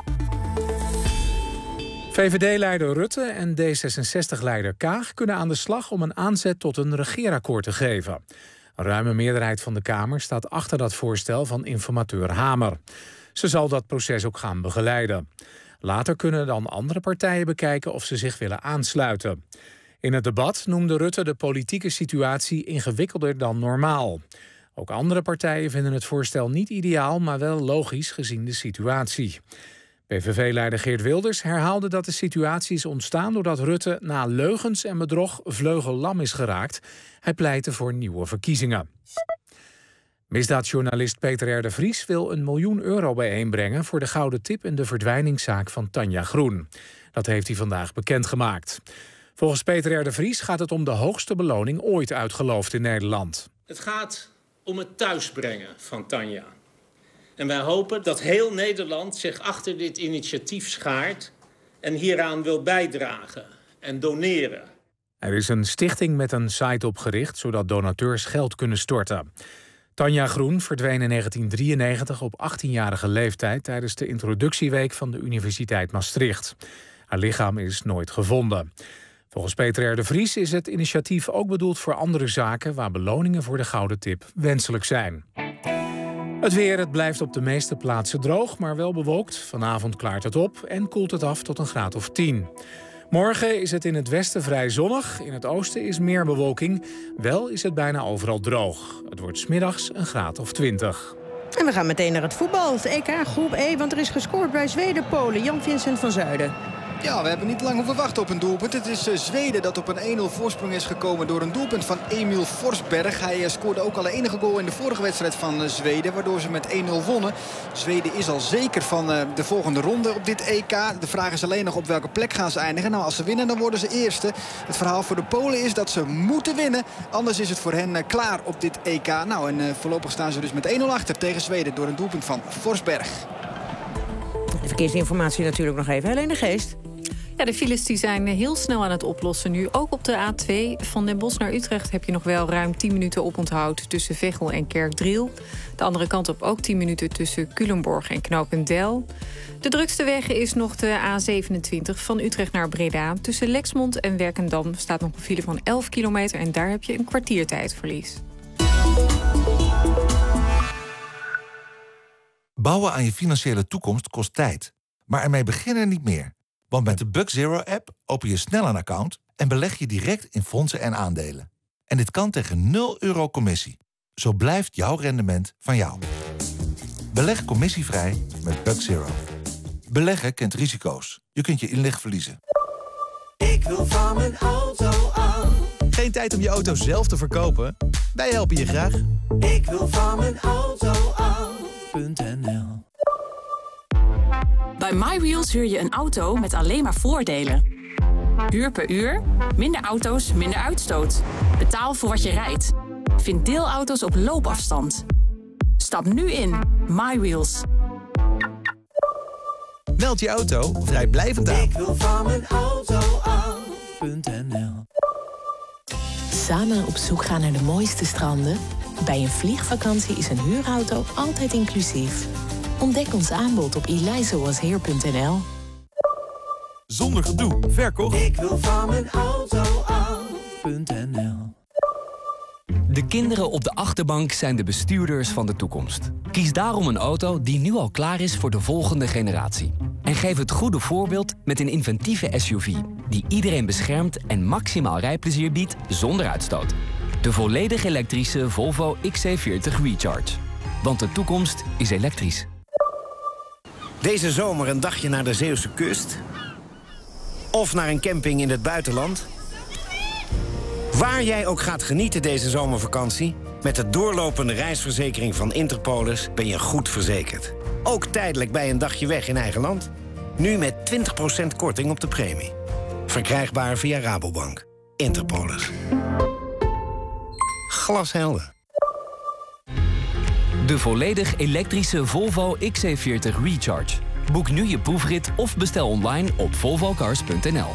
Speaker 15: VVD-leider Rutte en D66-leider Kaag kunnen aan de slag om een aanzet tot een regeerakkoord te geven. Een ruime meerderheid van de Kamer staat achter dat voorstel van informateur Hamer. Ze zal dat proces ook gaan begeleiden. Later kunnen dan andere partijen bekijken of ze zich willen aansluiten. In het debat noemde Rutte de politieke situatie ingewikkelder dan normaal. Ook andere partijen vinden het voorstel niet ideaal, maar wel logisch gezien de situatie. PVV-leider Geert Wilders herhaalde dat de situatie is ontstaan doordat Rutte na leugens en bedrog vleugellam is geraakt. Hij pleitte voor nieuwe verkiezingen. Misdaadjournalist Peter R. de Vries wil €1 miljoen bijeenbrengen voor de gouden tip in de verdwijningszaak van Tanja Groen. Dat heeft hij vandaag bekendgemaakt. Volgens Peter R. de Vries gaat het om de hoogste beloning ooit uitgeloofd in Nederland.
Speaker 27: Het gaat om het thuisbrengen van Tanja. En wij hopen dat heel Nederland zich achter dit initiatief schaart en hieraan wil bijdragen en doneren.
Speaker 15: Er is een stichting met een site opgericht, zodat donateurs geld kunnen storten. Tanja Groen verdween in 1993 op 18-jarige leeftijd tijdens de introductieweek van de Universiteit Maastricht. Haar lichaam is nooit gevonden. Volgens Peter R. de Vries is het initiatief ook bedoeld voor andere zaken waar beloningen voor de gouden tip wenselijk zijn. Het weer, het blijft op de meeste plaatsen droog, maar wel bewolkt. Vanavond klaart het op en koelt het af tot een graad of 10. Morgen is het in het westen vrij zonnig. In het oosten is meer bewolking. Wel is het bijna overal droog. Het wordt 's middags een graad of 20.
Speaker 2: En we gaan meteen naar het voetbal. Het EK Groep E, want er is gescoord bij Zweden-Polen. Jan-Vincent van Zuiden.
Speaker 3: Ja, we hebben niet lang hoeven wachten op een doelpunt. Het is Zweden dat op een 1-0 voorsprong is gekomen door een doelpunt van Emil Forsberg. Hij scoorde ook al de enige goal in de vorige wedstrijd van Zweden, waardoor ze met 1-0 wonnen. Zweden is al zeker van de volgende ronde op dit EK. De vraag is alleen nog op welke plek gaan ze eindigen. Nou, als ze winnen, dan worden ze eerste. Het verhaal voor de Polen is dat ze moeten winnen. Anders is het voor hen klaar op dit EK. Nou, en voorlopig staan ze dus met 1-0 achter tegen Zweden door een doelpunt van Forsberg.
Speaker 2: De verkeersinformatie natuurlijk nog even. Helene Geest.
Speaker 6: Ja, de files die zijn heel snel aan het oplossen nu. Ook op de A2 van Den Bosch naar Utrecht heb je nog wel ruim 10 minuten oponthoud tussen Veghel en Kerkdriel. De andere kant op ook 10 minuten tussen Culemborg en Knopendel. De drukste weg is nog de A27 van Utrecht naar Breda. Tussen Lexmond en Werkendam staat nog een file van 11 kilometer en daar heb je een kwartiertijdverlies.
Speaker 12: Bouwen aan je financiële toekomst kost tijd. Maar ermee beginnen niet meer. Want met de Buck Zero-app open je snel een account en beleg je direct in fondsen en aandelen. En dit kan tegen 0 euro commissie. Zo blijft jouw rendement van jou. Beleg commissievrij met Buck Zero. Beleggen kent risico's. Je kunt je inleg verliezen.
Speaker 16: Ik wil van mijn auto af.
Speaker 17: Geen tijd om je auto zelf te verkopen? Wij helpen je graag.
Speaker 16: Ik wil van mijn auto af.nl.
Speaker 19: Bij MyWheels huur je een auto met alleen maar voordelen. Huur per uur, minder auto's, minder uitstoot. Betaal voor wat je rijdt. Vind deelauto's op loopafstand. Stap nu in. MyWheels.
Speaker 17: Meld je auto vrijblijvend aan.
Speaker 16: Ik wil van mijn auto af.nl.
Speaker 13: Samen op zoek gaan naar de mooiste stranden? Bij een vliegvakantie is een huurauto altijd inclusief. Ontdek ons aanbod op elizawasheer.nl.
Speaker 17: Zonder gedoe, verkocht.
Speaker 16: Ik wil van mijn auto af.nl.
Speaker 20: De kinderen op de achterbank zijn de bestuurders van de toekomst. Kies daarom een auto die nu al klaar is voor de volgende generatie. En geef het goede voorbeeld met een inventieve SUV... die iedereen beschermt en maximaal rijplezier biedt zonder uitstoot. De volledig elektrische Volvo XC40 Recharge. Want de toekomst is elektrisch.
Speaker 21: Deze zomer een dagje naar de Zeeuwse kust? Of naar een camping in het buitenland? Waar jij ook gaat genieten deze zomervakantie... met de doorlopende reisverzekering van Interpolis ben je goed verzekerd. Ook tijdelijk bij een dagje weg in eigen land. Nu met 20% korting op de premie. Verkrijgbaar via Rabobank. Interpolis. Glashelder.
Speaker 20: De volledig elektrische Volvo XC40 Recharge. Boek nu je proefrit of bestel online op volvocars.nl.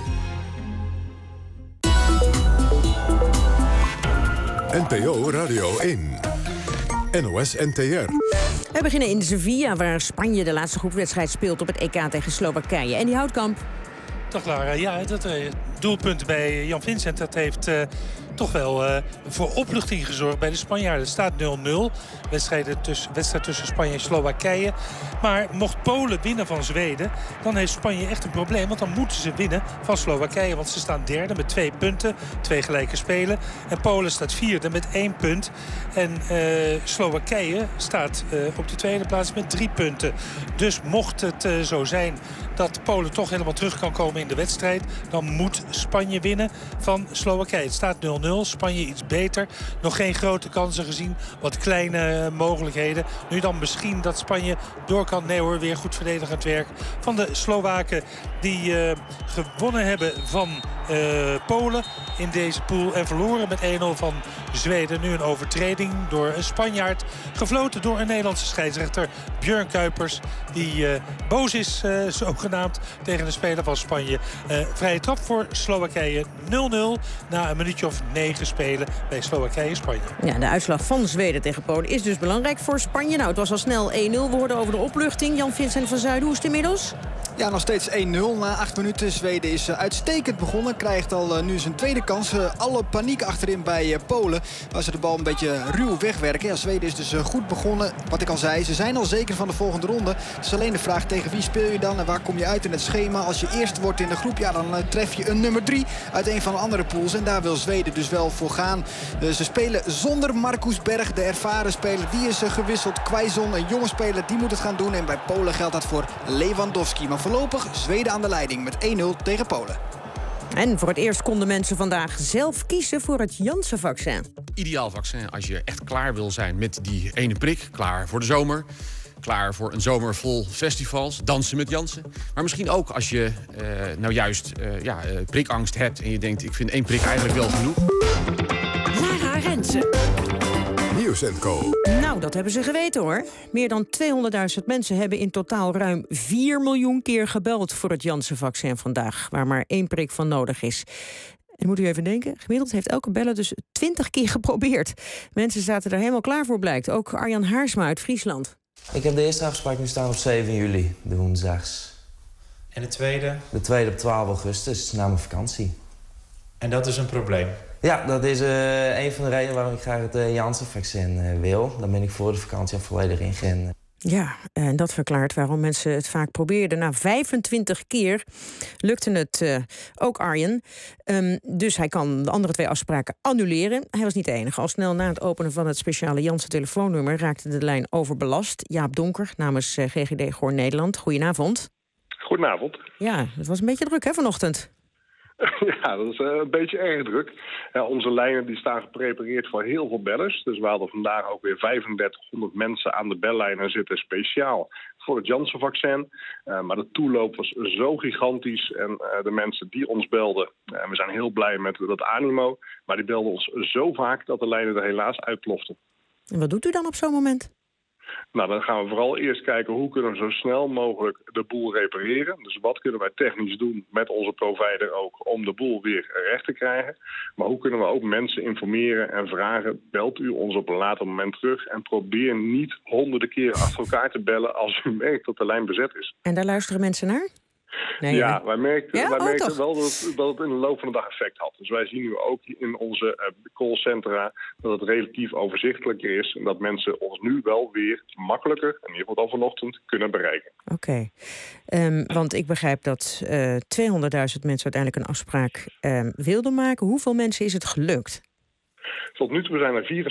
Speaker 1: NPO Radio 1. NOS NTR.
Speaker 2: We beginnen in Sevilla, waar Spanje de laatste groepswedstrijd speelt op het EK tegen Slowakije. En die Houtkamp.
Speaker 22: Dag Lara, ja, dat doelpunt bij Jan Vincent, dat heeft toch wel voor opluchting gezorgd bij de Spanjaarden. Het staat 0-0, wedstrijd tussen Spanje en Slowakije. Maar mocht Polen winnen van Zweden, dan heeft Spanje echt een probleem. Want dan moeten ze winnen van Slowakije. Want ze staan derde met 2 punten, 2 gelijke spelen. En Polen staat vierde met 1 punt. En Slowakije staat op de tweede plaats met 3 punten. Dus mocht het zo zijn dat Polen toch helemaal terug kan komen in de wedstrijd, dan moet Spanje winnen van Slowakije. Het staat 0-0, Spanje iets beter. Nog geen grote kansen gezien, wat kleine mogelijkheden. Nu dan misschien dat Spanje door kan. Nee hoor, weer goed verdedigend werk van de Slowaken die gewonnen hebben van Polen in deze pool en verloren met 1-0 van Zweden. Nu een overtreding door een Spanjaard, gefloten door een Nederlandse scheidsrechter, Björn Kuipers, die boos is zogenaamd tegen de speler van Spanje. Vrije trap voor Slowakije, 0-0 na een minuutje of 9 spelen bij Slowakije-Spanje.
Speaker 2: Ja, de uitslag van Zweden tegen Polen is dus belangrijk voor Spanje. Nou, het was al snel 1-0. We hoorden over de opluchting. Jan Vincent van Zuiden, hoe is het inmiddels?
Speaker 3: Ja, nog steeds 1-0 na 8 minuten. Zweden is uitstekend begonnen. Krijgt al nu zijn tweede kans. Alle paniek achterin bij Polen. Waar ze de bal een beetje ruw wegwerken. Ja, Zweden is dus goed begonnen. Wat ik al zei, ze zijn al zeker van de volgende ronde. Het is alleen de vraag tegen wie speel je dan en waar kom je uit in het schema. Als je eerst wordt in de groep, ja, dan tref je een nummer 3 uit een van de andere pools. En daar wil Zweden dus wel voor gaan. Ze spelen zonder Marcus Berg, de ervaren speler. Die is gewisseld. Quaison, een jonge speler, die moet het gaan doen. En bij Polen geldt dat voor Lewandowski. Maar voorlopig Zweden aan de leiding met 1-0 tegen Polen.
Speaker 2: En voor het eerst konden mensen vandaag zelf kiezen voor het Janssen-vaccin.
Speaker 7: Ideaal vaccin als je echt klaar wil zijn met die ene prik. Klaar voor de zomer. Klaar voor een zomer vol festivals. Dansen met Janssen. Maar misschien ook als je prikangst hebt. En je denkt, ik vind 1 prik eigenlijk wel genoeg.
Speaker 2: Lara Rensen.
Speaker 1: Nieuws & Co.
Speaker 2: Nou, dat hebben ze geweten hoor. Meer dan 200.000 mensen hebben in totaal ruim 4 miljoen keer gebeld voor het Janssen-vaccin vandaag, waar maar 1 prik van nodig is. En moet u even denken, gemiddeld heeft elke beller dus 20 keer geprobeerd. Mensen zaten er helemaal klaar voor, blijkt. Ook Arjan Haarsma uit Friesland.
Speaker 8: Ik heb de eerste afspraak nu staan op 7 juli, de woensdags.
Speaker 9: En de tweede?
Speaker 8: De tweede op 12 augustus, na mijn vakantie.
Speaker 9: En dat is een probleem?
Speaker 8: Ja, dat is een van de redenen waarom ik graag het Janssen-vaccin wil. Dan ben ik voor de vakantie al volledig in.
Speaker 2: Ja, en dat verklaart waarom mensen het vaak probeerden. Na 25 keer lukte het ook Arjen. Dus hij kan de andere 2 afspraken annuleren. Hij was niet de enige. Al snel na het openen van het speciale Janssen-telefoonnummer raakte de lijn overbelast. Jaap Donker namens GGD Goor Nederland. Goedenavond.
Speaker 10: Goedenavond.
Speaker 2: Ja, het was een beetje druk hè vanochtend.
Speaker 10: Ja, dat is een beetje erg druk. Onze lijnen die staan geprepareerd voor heel veel bellers. Dus we hadden vandaag ook weer 3500 mensen aan de bellijnen zitten speciaal voor het Janssen-vaccin. Maar de toeloop was zo gigantisch en de mensen die ons belden, we zijn heel blij met dat animo, maar die belden ons zo vaak dat de lijnen er helaas uitploften.
Speaker 2: En wat doet u dan op zo'n moment?
Speaker 10: Nou, dan gaan we vooral eerst kijken hoe kunnen we zo snel mogelijk de boel repareren. Dus wat kunnen wij technisch doen met onze provider ook om de boel weer recht te krijgen. Maar hoe kunnen we ook mensen informeren en vragen, belt u ons op een later moment terug en probeer niet honderden keren achter elkaar te bellen als u merkt dat de lijn bezet is.
Speaker 2: En daar luisteren mensen naar? Nee,
Speaker 10: ja, wij merken
Speaker 2: toch?
Speaker 10: wel dat het in de loop van de dag effect had. Dus wij zien nu ook in onze callcentra dat het relatief overzichtelijker is. En dat mensen ons nu wel weer makkelijker, in ieder geval dan vanochtend, kunnen bereiken.
Speaker 2: Oké. Want ik begrijp dat 200.000 mensen uiteindelijk een afspraak wilden maken. Hoeveel mensen is het gelukt?
Speaker 10: Tot nu toe zijn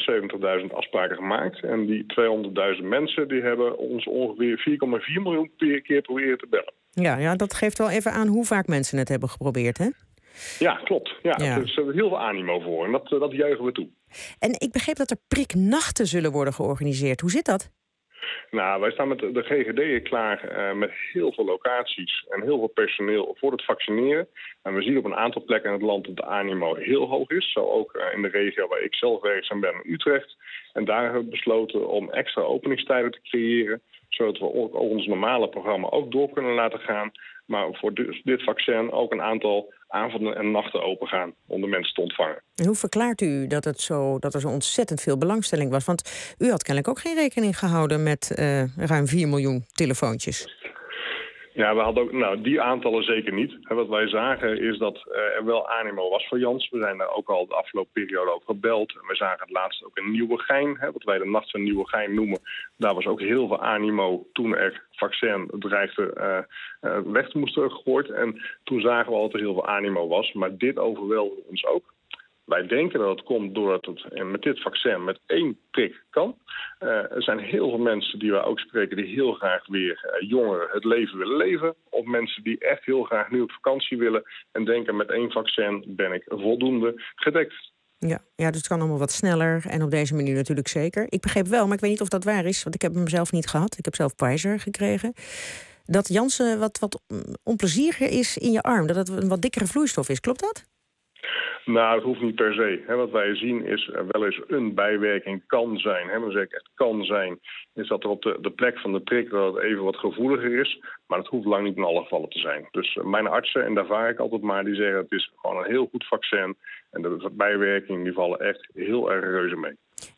Speaker 10: er 74.000 afspraken gemaakt. En die 200.000 mensen die hebben ons ongeveer 4,4 miljoen keer proberen te bellen.
Speaker 2: Ja, dat geeft wel even aan hoe vaak mensen het hebben geprobeerd, hè?
Speaker 10: Ja, klopt. Ja. Er is heel veel animo voor en dat juichen we toe.
Speaker 2: En ik begreep dat er priknachten zullen worden georganiseerd. Hoe zit dat?
Speaker 10: Nou, wij staan met de GGD klaar met heel veel locaties en heel veel personeel voor het vaccineren. En we zien op een aantal plekken in het land dat de animo heel hoog is. Zo ook in de regio waar ik zelf werkzaam ben, in Utrecht. En daar hebben we besloten om extra openingstijden te creëren, zodat we ook ons normale programma ook door kunnen laten gaan. Maar voor dit vaccin ook een aantal avonden en nachten open gaan om de mensen te ontvangen.
Speaker 2: En hoe verklaart u dat er zo ontzettend veel belangstelling was? Want u had kennelijk ook geen rekening gehouden met ruim 4 miljoen telefoontjes.
Speaker 10: Ja, we hadden ook, die aantallen zeker niet. Wat wij zagen is dat er wel animo was voor Jans. We zijn daar ook al de afgelopen periode over gebeld. En we zagen het laatst ook in Nieuwegein, wat wij de Nacht van Nieuwegein noemen. Daar was ook heel veel animo toen er vaccin dreigde weg te moesten gegooid. En toen zagen we al dat er heel veel animo was. Maar dit overweldigde ons ook. Wij denken dat het komt doordat het met dit vaccin met 1 prik kan. Er zijn heel veel mensen die wij ook spreken die heel graag weer jongeren het leven willen leven. Of mensen die echt heel graag nu op vakantie willen en denken met 1 vaccin ben ik voldoende gedekt.
Speaker 2: Ja, dus het kan allemaal wat sneller en op deze manier natuurlijk zeker. Ik begreep wel, maar ik weet niet of dat waar is, want ik heb hem zelf niet gehad. Ik heb zelf Pfizer gekregen. Dat Janssen wat onplezieriger is in je arm, dat het een wat dikkere vloeistof is. Klopt dat?
Speaker 10: Nou, dat hoeft niet per se. Wat wij zien is wel eens een bijwerking kan zijn. Dan zeg ik echt kan zijn. Is dat er op de plek van de prik dat het even wat gevoeliger is. Maar dat hoeft lang niet in alle gevallen te zijn. Dus mijn artsen, en daar vaar ik altijd maar, die zeggen het is gewoon een heel goed vaccin. En de bijwerkingen die vallen echt heel erg reuze mee.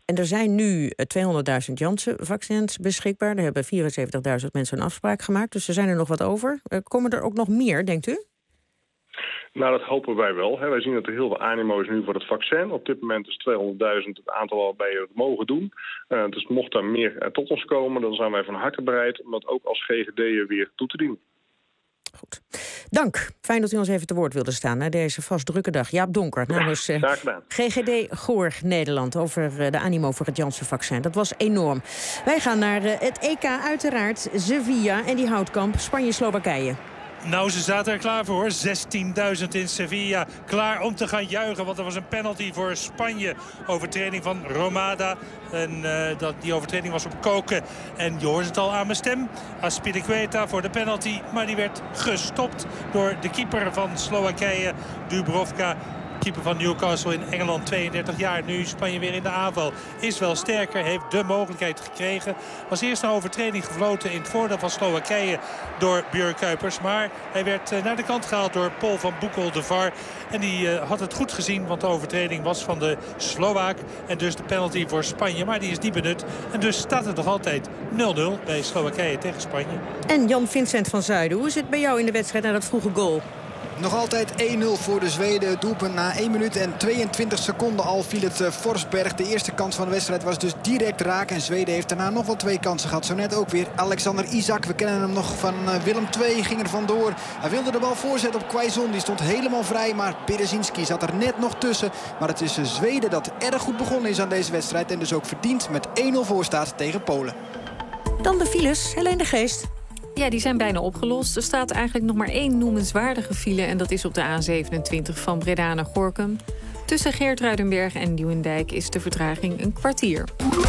Speaker 2: En er zijn nu 200.000 Janssen-vaccins beschikbaar. Daar hebben 74.000 mensen een afspraak gemaakt. Dus er zijn er nog wat over. Komen er ook nog meer, denkt u?
Speaker 10: Nou, dat hopen wij wel. Wij zien dat er heel veel animo is nu voor het vaccin. Op dit moment is 200.000 het aantal waarbij we het mogen doen. Dus mocht er meer tot ons komen, dan zijn wij van harte bereid om dat ook als GGD weer toe te dienen.
Speaker 2: Goed. Dank. Fijn dat u ons even te woord wilde staan na deze vast drukke dag. Jaap Donker namens GGD Goor Nederland over de animo voor het Janssen-vaccin. Dat was enorm. Wij gaan naar het EK uiteraard. Sevilla en die houtkamp Spanje-Slowakije.
Speaker 22: Nou, ze zaten er klaar voor. 16.000 in Sevilla. Klaar om te gaan juichen, want er was een penalty voor Spanje. Overtreding van Romada. En die overtreding was op Koken. En je hoort het al aan mijn stem. Azpilicueta voor de penalty. Maar die werd gestopt door de keeper van Slowakije, Dubravka. Keeper van Newcastle in Engeland, 32 jaar. Nu Spanje weer in de aanval. Is wel sterker, heeft de mogelijkheid gekregen. Was eerst een overtreding gefloten in het voordeel van Slowakije door Björn Kuipers. Maar hij werd naar de kant gehaald door Paul van Boekel, de VAR. En die had het goed gezien, want de overtreding was van de Slovaak. En dus de penalty voor Spanje, maar die is niet benut. En dus staat het nog altijd 0-0 bij Slowakije tegen Spanje.
Speaker 2: En Jan-Vincent van Zuiden, hoe is het bij jou in de wedstrijd na dat vroege goal?
Speaker 3: Nog altijd 1-0 voor de Zweden. Doelpunt na 1 minuut en 22 seconden al viel het Forsberg. De eerste kans van de wedstrijd was dus direct raak. En Zweden heeft daarna nog wel 2 kansen gehad. Zo net ook weer Alexander Isak. We kennen hem nog van Willem II. Ging er vandoor. Hij wilde de bal voorzetten op Quaison. Die stond helemaal vrij. Maar Berezinski zat er net nog tussen. Maar het is Zweden dat erg goed begonnen is aan deze wedstrijd. En dus ook verdiend met 1-0 voor staat tegen Polen.
Speaker 2: Dan de files. Helene de Geest.
Speaker 6: Ja, die zijn bijna opgelost. Er staat eigenlijk nog maar 1 noemenswaardige file en dat is op de A27 van Breda naar Gorinchem. Tussen Geertruidenberg en Nieuwendijk is de vertraging een kwartier.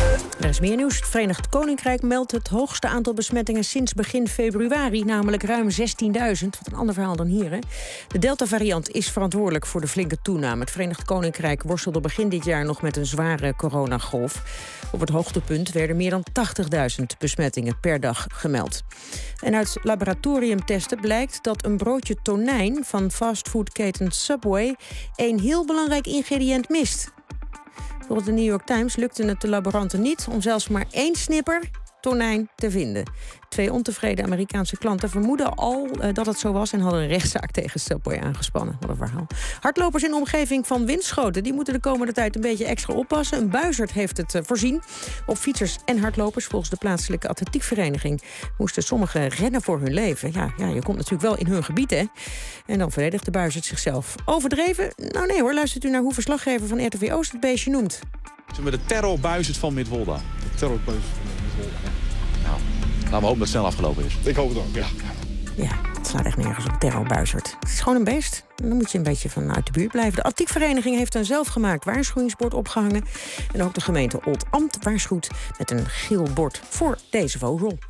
Speaker 2: Er is meer nieuws. Het Verenigd Koninkrijk meldt het hoogste aantal besmettingen sinds begin februari, namelijk ruim 16.000. Wat een ander verhaal dan hier, hè? De Delta-variant is verantwoordelijk voor de flinke toename. Het Verenigd Koninkrijk worstelde begin dit jaar nog met een zware coronagolf. Op het hoogtepunt werden meer dan 80.000 besmettingen per dag gemeld. En uit laboratoriumtesten blijkt dat een broodje tonijn van fastfoodketen Subway een heel belangrijk ingrediënt mist. Volgens de New York Times lukte het de laboranten niet om zelfs maar 1 snipper tonijn te vinden. 2 ontevreden Amerikaanse klanten vermoeden al dat het zo was en hadden een rechtszaak tegen Subway aangespannen. Wat een verhaal. Hardlopers in de omgeving van Winschoten die moeten de komende tijd een beetje extra oppassen. Een buizerd heeft het voorzien. Op fietsers en hardlopers volgens de plaatselijke atletiekvereniging moesten sommigen rennen voor hun leven. Ja, je komt natuurlijk wel in hun gebied, hè. En dan verdedigt de buizerd zichzelf. Overdreven? Nou nee hoor, luistert u naar hoe verslaggever van RTV Oost het beestje noemt.
Speaker 4: Zullen we de terrorbuizerd van Midwolda? De terrorbuizerd van Midwolda, ja. Nou, laten we hopen dat het snel afgelopen is. Ik hoop het ook, ja.
Speaker 2: Ja, het slaat echt nergens op, terrorbuizerd. Het is gewoon een beest. Dan moet je een beetje van uit de buurt blijven. De atletiekvereniging heeft een zelfgemaakt waarschuwingsbord opgehangen. En ook de gemeente Oldambt waarschuwt met een geel bord voor deze vogel.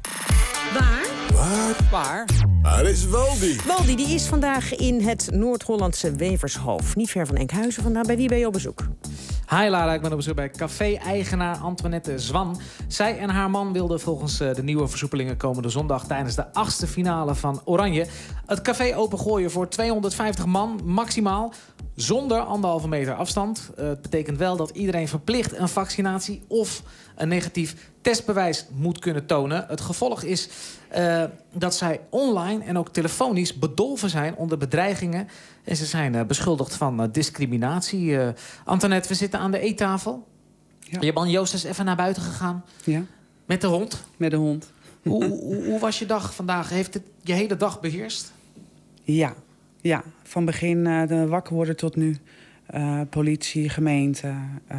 Speaker 1: Waar is Waldi?
Speaker 2: Waldi die is vandaag in het Noord-Hollandse Wevershoofd. Niet ver van Enkhuizen vandaan. Bij wie ben je op bezoek?
Speaker 5: Hi Lara, ik ben op bezoek bij café-eigenaar Antoinette Zwan. Zij en haar man wilden volgens de nieuwe versoepelingen komende zondag tijdens de 8e finale van Oranje het café opengooien voor 250 man maximaal, zonder 1,5 meter afstand. Het betekent wel dat iedereen verplicht een vaccinatie of een negatief testbewijs moet kunnen tonen. Het gevolg is dat zij online en ook telefonisch bedolven zijn onder bedreigingen. En ze zijn beschuldigd van discriminatie. Antoinette, we zitten aan de eettafel. Ja. Je man Joost is even naar buiten gegaan.
Speaker 11: Ja.
Speaker 5: Met de hond?
Speaker 11: Met de hond.
Speaker 5: Hoe was je dag vandaag? Heeft het je hele dag beheerst?
Speaker 11: Ja, van begin wakker worden tot nu. Politie, gemeente,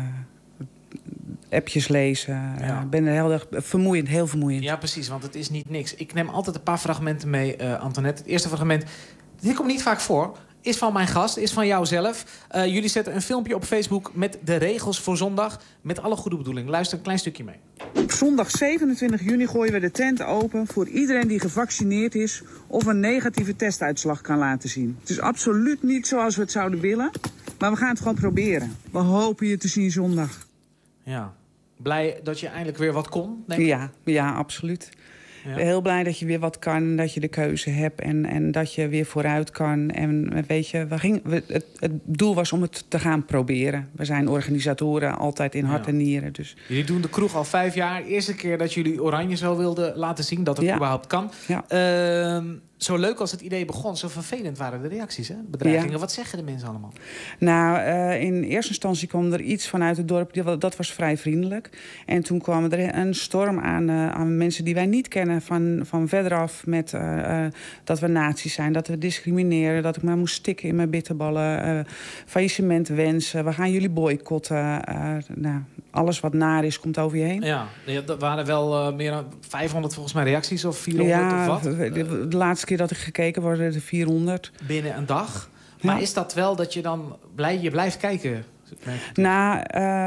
Speaker 11: appjes lezen.
Speaker 5: Ja.
Speaker 11: Ik ben er heel erg vermoeiend, heel vermoeiend.
Speaker 5: Ja, precies, want het is niet niks. Ik neem altijd een paar fragmenten mee, Antoinette. Het eerste fragment, dit komt niet vaak voor, is van mijn gast, is van jou zelf. Jullie zetten een filmpje op Facebook met de regels voor zondag, met alle goede bedoelingen. Luister een klein stukje mee.
Speaker 14: Op zondag 27 juni gooien we de tent open voor iedereen die gevaccineerd is of een negatieve testuitslag kan laten zien. Het is absoluut niet zoals we het zouden willen, maar we gaan het gewoon proberen. We hopen je te zien zondag.
Speaker 5: Ja, blij dat je eindelijk weer wat kon, denk ik?
Speaker 14: Ja, absoluut.
Speaker 11: Ja. Heel blij dat je weer wat kan, dat je de keuze hebt en dat je weer vooruit kan. En weet je, het doel was om het te gaan proberen. We zijn organisatoren, altijd in hart en nieren. Dus.
Speaker 5: Jullie doen de kroeg al 5 jaar. Eerste keer dat jullie Oranje zo wilden laten zien, dat het überhaupt kan.
Speaker 11: Ja.
Speaker 5: Zo leuk als het idee begon, zo vervelend waren de reacties, hè? Bedreigingen. Ja. Wat zeggen de mensen allemaal?
Speaker 11: Nou, in eerste instantie kwam er iets vanuit het dorp. Dat was vrij vriendelijk. En toen kwam er een storm aan mensen die wij niet kennen van verderaf. Met dat we nazi's zijn, dat we discrimineren. Dat ik maar moest stikken in mijn bitterballen. Faillissement wensen. We gaan jullie boycotten. Alles wat naar is, komt over je heen.
Speaker 5: Ja, er waren wel meer dan 500 volgens mij reacties of 400 of wat?
Speaker 11: De laatste keer dat ik gekeken worden er 400.
Speaker 5: Binnen een dag? Maar is dat wel dat je dan blijft kijken?
Speaker 11: Nou,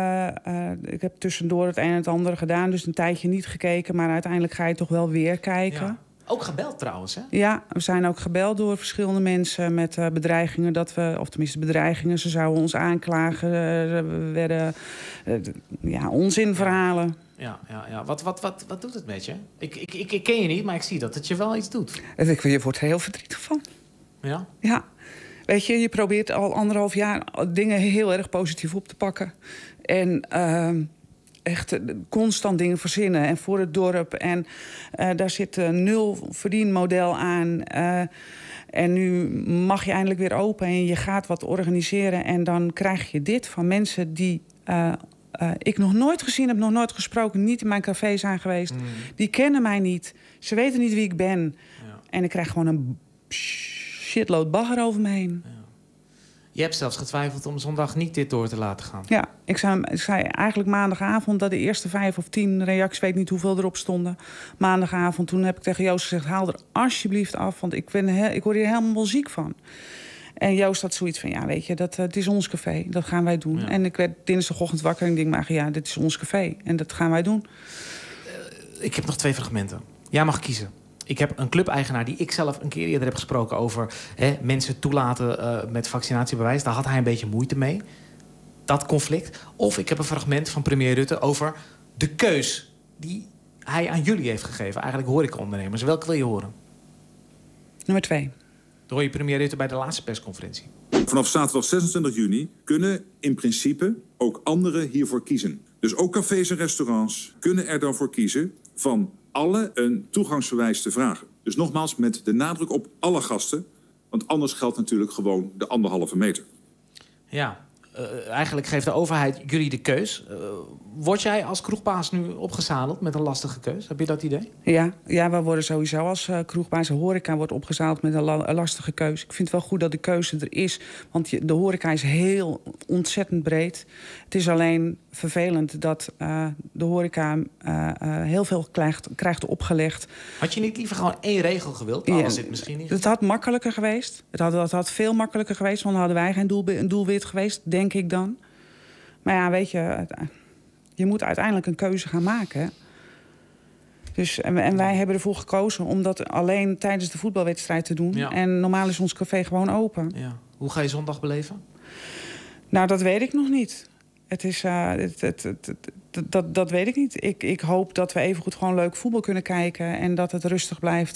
Speaker 11: ik heb tussendoor het een en het andere gedaan. Dus een tijdje niet gekeken. Maar uiteindelijk ga je toch wel weer kijken. Ja.
Speaker 5: Ook gebeld trouwens, hè?
Speaker 11: Ja, we zijn ook gebeld door verschillende mensen met bedreigingen. Of tenminste bedreigingen. Ze zouden ons aanklagen. We werden onzinverhalen.
Speaker 5: Ja. Wat doet het met je? Ik ken je niet, maar ik zie dat het je wel iets doet.
Speaker 11: Je wordt er heel verdrietig van.
Speaker 5: Ja?
Speaker 11: Ja. Weet je probeert al 1,5 jaar dingen heel erg positief op te pakken. En echt constant dingen verzinnen. En voor het dorp. En daar zit een 0 verdienmodel aan. En nu mag je eindelijk weer open en je gaat wat organiseren. En dan krijg je dit van mensen die ik nog nooit gezien heb, nog nooit gesproken, niet in mijn café zijn geweest. Die kennen mij niet. Ze weten niet wie ik ben. Ja. En ik krijg gewoon een shitload bagger over me heen. Ja.
Speaker 5: Je hebt zelfs getwijfeld om zondag niet dit door te laten gaan.
Speaker 11: Ja, ik zei eigenlijk maandagavond dat de eerste 5 of 10 reacties, weet niet hoeveel erop stonden. Maandagavond, toen heb ik tegen Joost gezegd, haal er alsjeblieft af, want ik word hier helemaal ziek van. En Joost had zoiets van, weet je, het is ons café. Dat gaan wij doen. Ja. En ik werd dinsdagochtend wakker en ik denk, maar dit is ons café. En dat gaan wij doen.
Speaker 5: Ik heb nog 2 fragmenten. Jij mag kiezen. Ik heb een clubeigenaar die ik zelf een keer eerder heb gesproken over mensen toelaten met vaccinatiebewijs. Daar had hij een beetje moeite mee. Dat conflict. Of ik heb een fragment van premier Rutte over de keus die hij aan jullie heeft gegeven. Eigenlijk horecaondernemers. Welke wil je horen?
Speaker 11: Nummer 2.
Speaker 5: Dat hoor je premier Rutte bij de laatste persconferentie.
Speaker 15: Vanaf zaterdag 26 juni kunnen in principe ook anderen hiervoor kiezen. Dus ook cafés en restaurants kunnen er dan voor kiezen van alle een toegangsbewijs te vragen. Dus nogmaals met de nadruk op alle gasten. Want anders geldt natuurlijk gewoon de 1,5 meter.
Speaker 5: Ja, eigenlijk geeft de overheid jullie de keus. Word jij als kroegbaas nu opgezadeld met een lastige keus? Heb je dat idee?
Speaker 11: Ja, we worden sowieso als kroegbaas. De horeca wordt opgezadeld met een lastige keus. Ik vind het wel goed dat de keuze er is. Want de horeca is heel ontzettend breed. Het is alleen vervelend dat de horeca heel veel krijgt opgelegd.
Speaker 5: Had je niet liever gewoon 1 regel gewild? Ja, was dit misschien niet?
Speaker 11: Het had makkelijker geweest. Het had veel makkelijker geweest. Want dan hadden wij geen doelwit geweest, denk ik dan. Maar ja, weet je moet uiteindelijk een keuze gaan maken. Hè? Dus, en wij hebben ervoor gekozen om dat alleen tijdens de voetbalwedstrijd te doen. Ja. En normaal is ons café gewoon open.
Speaker 5: Ja. Hoe ga je zondag beleven?
Speaker 11: Nou, dat weet ik nog niet. Het is, dat weet ik niet. Ik hoop dat we evengoed gewoon leuk voetbal kunnen kijken. En dat het rustig blijft.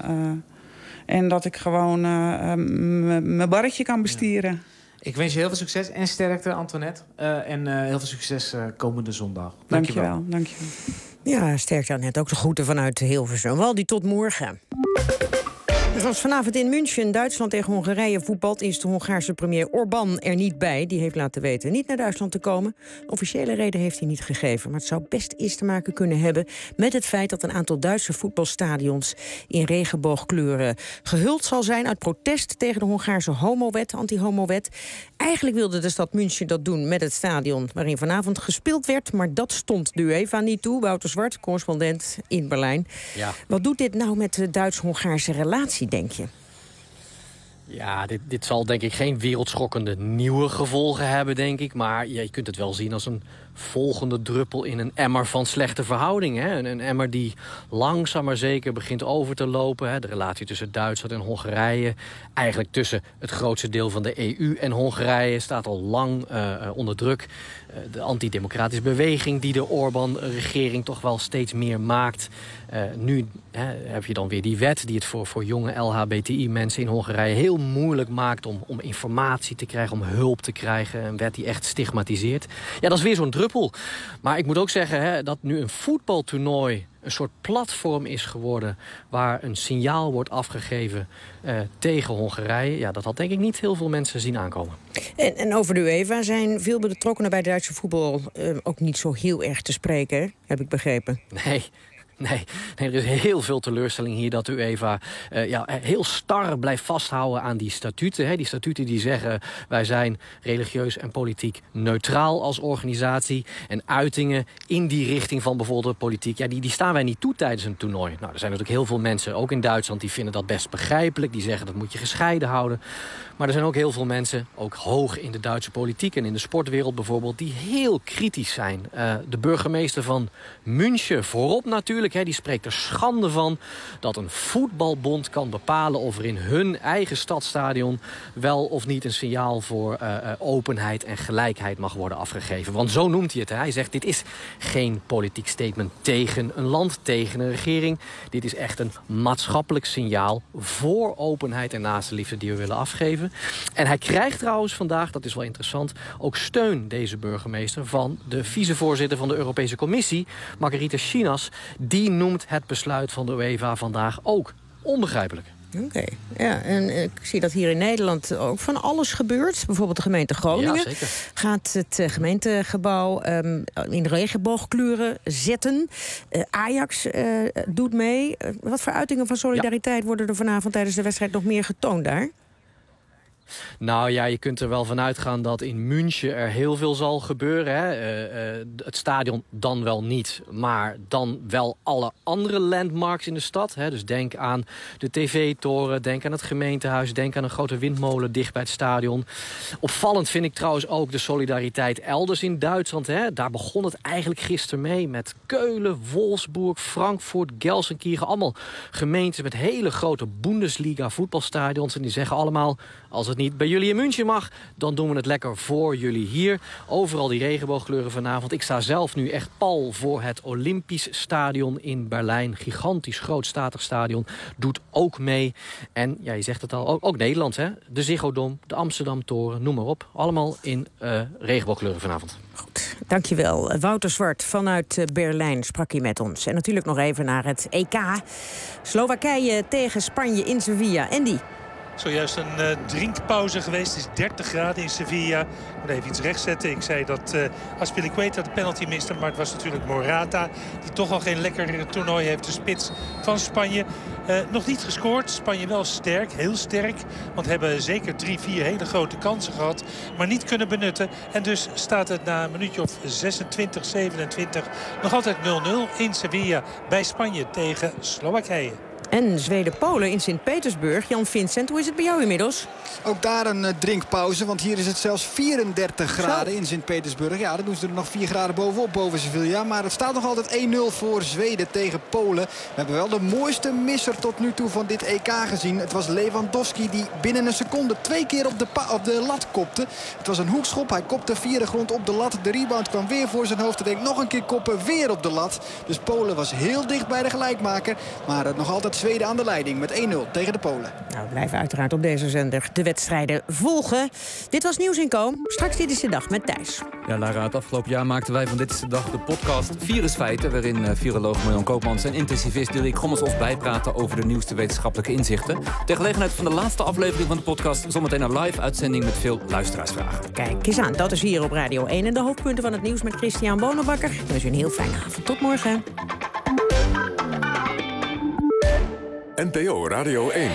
Speaker 11: En dat ik gewoon mijn barretje kan bestieren. Ja.
Speaker 5: Ik wens je heel veel succes en sterkte, Antoinette. En heel veel succes komende zondag.
Speaker 11: Dankjewel.
Speaker 2: Ja, sterkte Annette. Ook de groeten vanuit Hilversum. Waldi, tot morgen. Zoals vanavond in München, Duitsland tegen Hongarije voetbalt, is de Hongaarse premier Orbán er niet bij. Die heeft laten weten niet naar Duitsland te komen. Officiële reden heeft hij niet gegeven. Maar het zou best iets te maken kunnen hebben met het feit dat een aantal Duitse voetbalstadions in regenboogkleuren gehuld zal zijn uit protest tegen de Hongaarse homowet, anti-homowet. Eigenlijk wilde de stad München dat doen met het stadion waarin vanavond gespeeld werd. Maar dat stond de UEFA niet toe. Wouter Zwart, correspondent in Berlijn. Ja. Wat doet dit nou met de Duits-Hongaarse relatie, denk je?
Speaker 18: Ja, dit zal denk ik geen wereldschokkende nieuwe gevolgen hebben, denk ik. Maar je kunt het wel zien als een volgende druppel in een emmer van slechte verhoudingen. Hè? Een emmer die langzaam maar zeker begint over te lopen. Hè? De relatie tussen Duitsland en Hongarije, eigenlijk tussen het grootste deel van de EU en Hongarije, staat al lang onder druk. De antidemocratische beweging die de Orbán-regering toch wel steeds meer maakt. Nu heb je dan weer die wet die het voor jonge LHBTI-mensen in Hongarije heel moeilijk maakt om informatie te krijgen, om hulp te krijgen. Een wet die echt stigmatiseert. Ja, dat is weer zo'n druppel. Maar ik moet ook zeggen dat nu een voetbaltoernooi een soort platform is geworden waar een signaal wordt afgegeven tegen Hongarije. Ja, dat had denk ik niet heel veel mensen zien aankomen.
Speaker 2: En over de UEFA zijn veel betrokkenen bij Duitse voetbal ook niet zo heel erg te spreken, heb ik begrepen.
Speaker 18: Nee, er is heel veel teleurstelling hier dat de UEFA heel star blijft vasthouden aan die statuten. Hè. Die statuten die zeggen, wij zijn religieus en politiek neutraal als organisatie. En uitingen in die richting van bijvoorbeeld de politiek, die staan wij niet toe tijdens een toernooi. Nou, er zijn natuurlijk heel veel mensen, ook in Duitsland, die vinden dat best begrijpelijk. Die zeggen, dat moet je gescheiden houden. Maar er zijn ook heel veel mensen, ook hoog in de Duitse politiek en in de sportwereld bijvoorbeeld, die heel kritisch zijn. De burgemeester van München voorop natuurlijk, die spreekt er schande van dat een voetbalbond kan bepalen of er in hun eigen stadstadion wel of niet een signaal voor openheid en gelijkheid mag worden afgegeven. Want zo noemt hij het. Hij zegt, dit is geen politiek statement tegen een land, tegen een regering. Dit is echt een maatschappelijk signaal voor openheid en naastenliefde die we willen afgeven. En hij krijgt trouwens vandaag, dat is wel interessant, ook steun, deze burgemeester, van de vicevoorzitter van de Europese Commissie, Margaritis Schinas. Die noemt het besluit van de UEFA vandaag ook onbegrijplijk.
Speaker 2: Oké, ja, en ik zie dat hier in Nederland ook van alles gebeurt. Bijvoorbeeld de gemeente Groningen gaat het gemeentegebouw in regenboogkleuren zetten. Ajax doet mee. Wat voor uitingen van solidariteit worden er vanavond tijdens de wedstrijd nog meer getoond daar?
Speaker 18: Nou ja, je kunt er wel van uitgaan dat in München er heel veel zal gebeuren. Hè. Het stadion dan wel niet, maar dan wel alle andere landmarks in de stad. Hè. Dus denk aan de tv-toren, denk aan het gemeentehuis, denk aan een grote windmolen dicht bij het stadion. Opvallend vind ik trouwens ook de solidariteit elders in Duitsland. Hè. Daar begon het eigenlijk gisteren mee met Keulen, Wolfsburg, Frankfurt, Gelsenkirchen. Allemaal gemeentes met hele grote Bundesliga voetbalstadions. En die zeggen allemaal, als het niet bij jullie in München mag, dan doen we het lekker voor jullie hier. Overal die regenboogkleuren vanavond. Ik sta zelf nu echt pal voor het Olympisch Stadion in Berlijn. Gigantisch groot, statig stadion. Doet ook mee. En ja, je zegt het al, ook Nederland, hè? De Ziggo Dome, de Amsterdam-toren, noem maar op. Allemaal in regenboogkleuren vanavond.
Speaker 2: Goed, dankjewel. Wouter Zwart vanuit Berlijn sprak hier met ons. En natuurlijk nog even naar het EK. Slowakije tegen Spanje in Sevilla. Andy.
Speaker 22: Zojuist een drinkpauze geweest. Het is 30 graden in Sevilla. Ik moet even iets rechtzetten. Ik zei dat Azpilicueta de penalty miste. Maar het was natuurlijk Morata. Die toch al geen lekker toernooi heeft. De spits van Spanje. Nog niet gescoord. Spanje wel sterk. Heel sterk. Want hebben zeker 3-4 hele grote kansen gehad. Maar niet kunnen benutten. En dus staat het na een minuutje of 26, 27 nog altijd 0-0 in Sevilla. Bij Spanje tegen Slowakije.
Speaker 2: En Zweden-Polen in Sint-Petersburg. Jan Vincent, hoe is het bij jou inmiddels?
Speaker 3: Ook daar een drinkpauze, want hier is het zelfs 34 graden in Sint-Petersburg. Ja, dan doen ze er nog 4 graden bovenop, boven Sevilla. Maar het staat nog altijd 1-0 voor Zweden tegen Polen. We hebben wel de mooiste misser tot nu toe van dit EK gezien. Het was Lewandowski die binnen een seconde 2 keer op de lat kopte. Het was een hoekschop, hij kopte via de grond op de lat. De rebound kwam weer voor zijn hoofd. Hij denkt nog een keer koppen, weer op de lat. Dus Polen was heel dicht bij de gelijkmaker. Maar nog altijd Zweden aan de leiding met 1-0 tegen de Polen.
Speaker 2: Nou, we blijven uiteraard op deze zender de wedstrijden volgen. Dit was Nieuws in Koom. Straks Dit is de Dag met Thijs.
Speaker 12: Ja, Lara, het afgelopen jaar maakten wij van Dit is de Dag de podcast Virusfeiten, waarin viroloog Marjan Koopmans en intensivist Dirk Gommelshoff bijpraten over de nieuwste wetenschappelijke inzichten. Ter gelegenheid van de laatste aflevering van de podcast zometeen een live uitzending met veel luisteraarsvragen.
Speaker 2: Kijk eens aan, dat is hier op Radio 1 en de hoofdpunten van het nieuws met Christian Bonenbakker. Dus een heel fijne avond. Tot morgen.
Speaker 1: NPO Radio 1.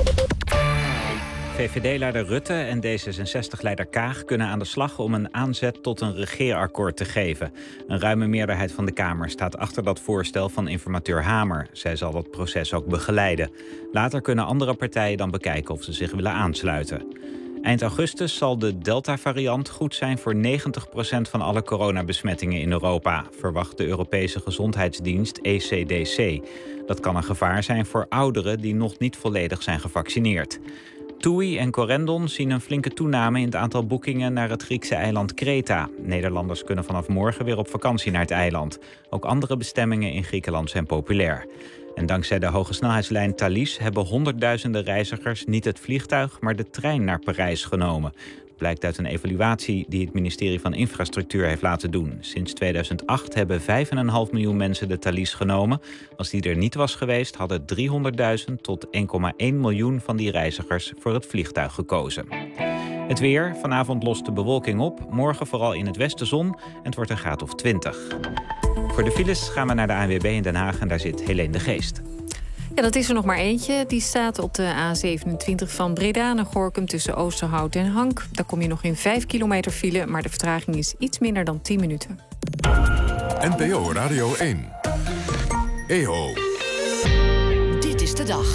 Speaker 19: VVD-leider Rutte en D66-leider Kaag kunnen aan de slag om een aanzet tot een regeerakkoord te geven. Een ruime meerderheid van de Kamer staat achter dat voorstel van informateur Hamer. Zij zal dat proces ook begeleiden. Later kunnen andere partijen dan bekijken of ze zich willen aansluiten. Eind augustus zal de Delta-variant goed zijn voor 90% van alle coronabesmettingen in Europa, verwacht de Europese Gezondheidsdienst ECDC. Dat kan een gevaar zijn voor ouderen die nog niet volledig zijn gevaccineerd. TUI en Corendon zien een flinke toename in het aantal boekingen naar het Griekse eiland Kreta. Nederlanders kunnen vanaf morgen weer op vakantie naar het eiland. Ook andere bestemmingen in Griekenland zijn populair. En dankzij de hogesnelheidslijn Thalys hebben honderdduizenden reizigers niet het vliegtuig, maar de trein naar Parijs genomen. Dat blijkt uit een evaluatie die het ministerie van Infrastructuur heeft laten doen. Sinds 2008 hebben 5,5 miljoen mensen de Thalys genomen. Als die er niet was geweest, hadden 300.000 tot 1,1 miljoen van die reizigers voor het vliegtuig gekozen. Het weer. Vanavond lost de bewolking op. Morgen vooral in het westen zon en het wordt een graad of 20. Voor de files gaan we naar de ANWB in Den Haag en daar zit Helene de Geest.
Speaker 6: Ja, dat is er nog maar eentje. Die staat op de A27 van Breda naar Gorinchem tussen Oosterhout en Hank. Daar kom je nog in 5 kilometer file, maar de vertraging is iets minder dan 10 minuten.
Speaker 1: NPO Radio 1. EO.
Speaker 13: Dit is de dag.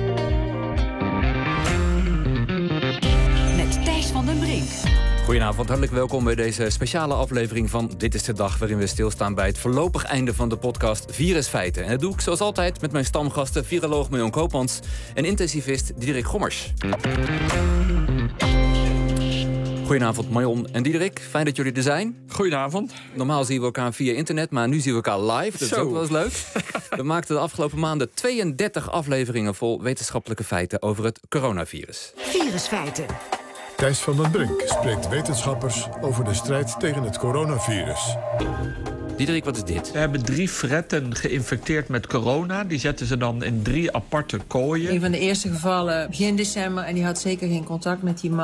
Speaker 13: Met Thijs van den Brink.
Speaker 12: Goedenavond, hartelijk welkom bij deze speciale aflevering van Dit is de Dag, waarin we stilstaan bij het voorlopig einde van de podcast Virusfeiten. En dat doe ik zoals altijd met mijn stamgasten, viroloog Marjon Koopmans en intensivist Diederik Gommers. Goedenavond Marjon en Diederik, fijn dat jullie er zijn.
Speaker 17: Goedenavond.
Speaker 12: Normaal zien we elkaar via internet, maar nu zien we elkaar live. Dat is ook wel eens leuk. We maakten de afgelopen maanden 32 afleveringen vol wetenschappelijke feiten over het coronavirus.
Speaker 13: Virusfeiten.
Speaker 1: Thijs van den Brink spreekt wetenschappers over de strijd tegen het coronavirus.
Speaker 12: Diederik, wat is dit?
Speaker 17: We hebben 3 fretten geïnfecteerd met corona. Die zetten ze dan in 3 aparte kooien.
Speaker 23: Een van de eerste gevallen begin december en die had zeker geen contact met die man.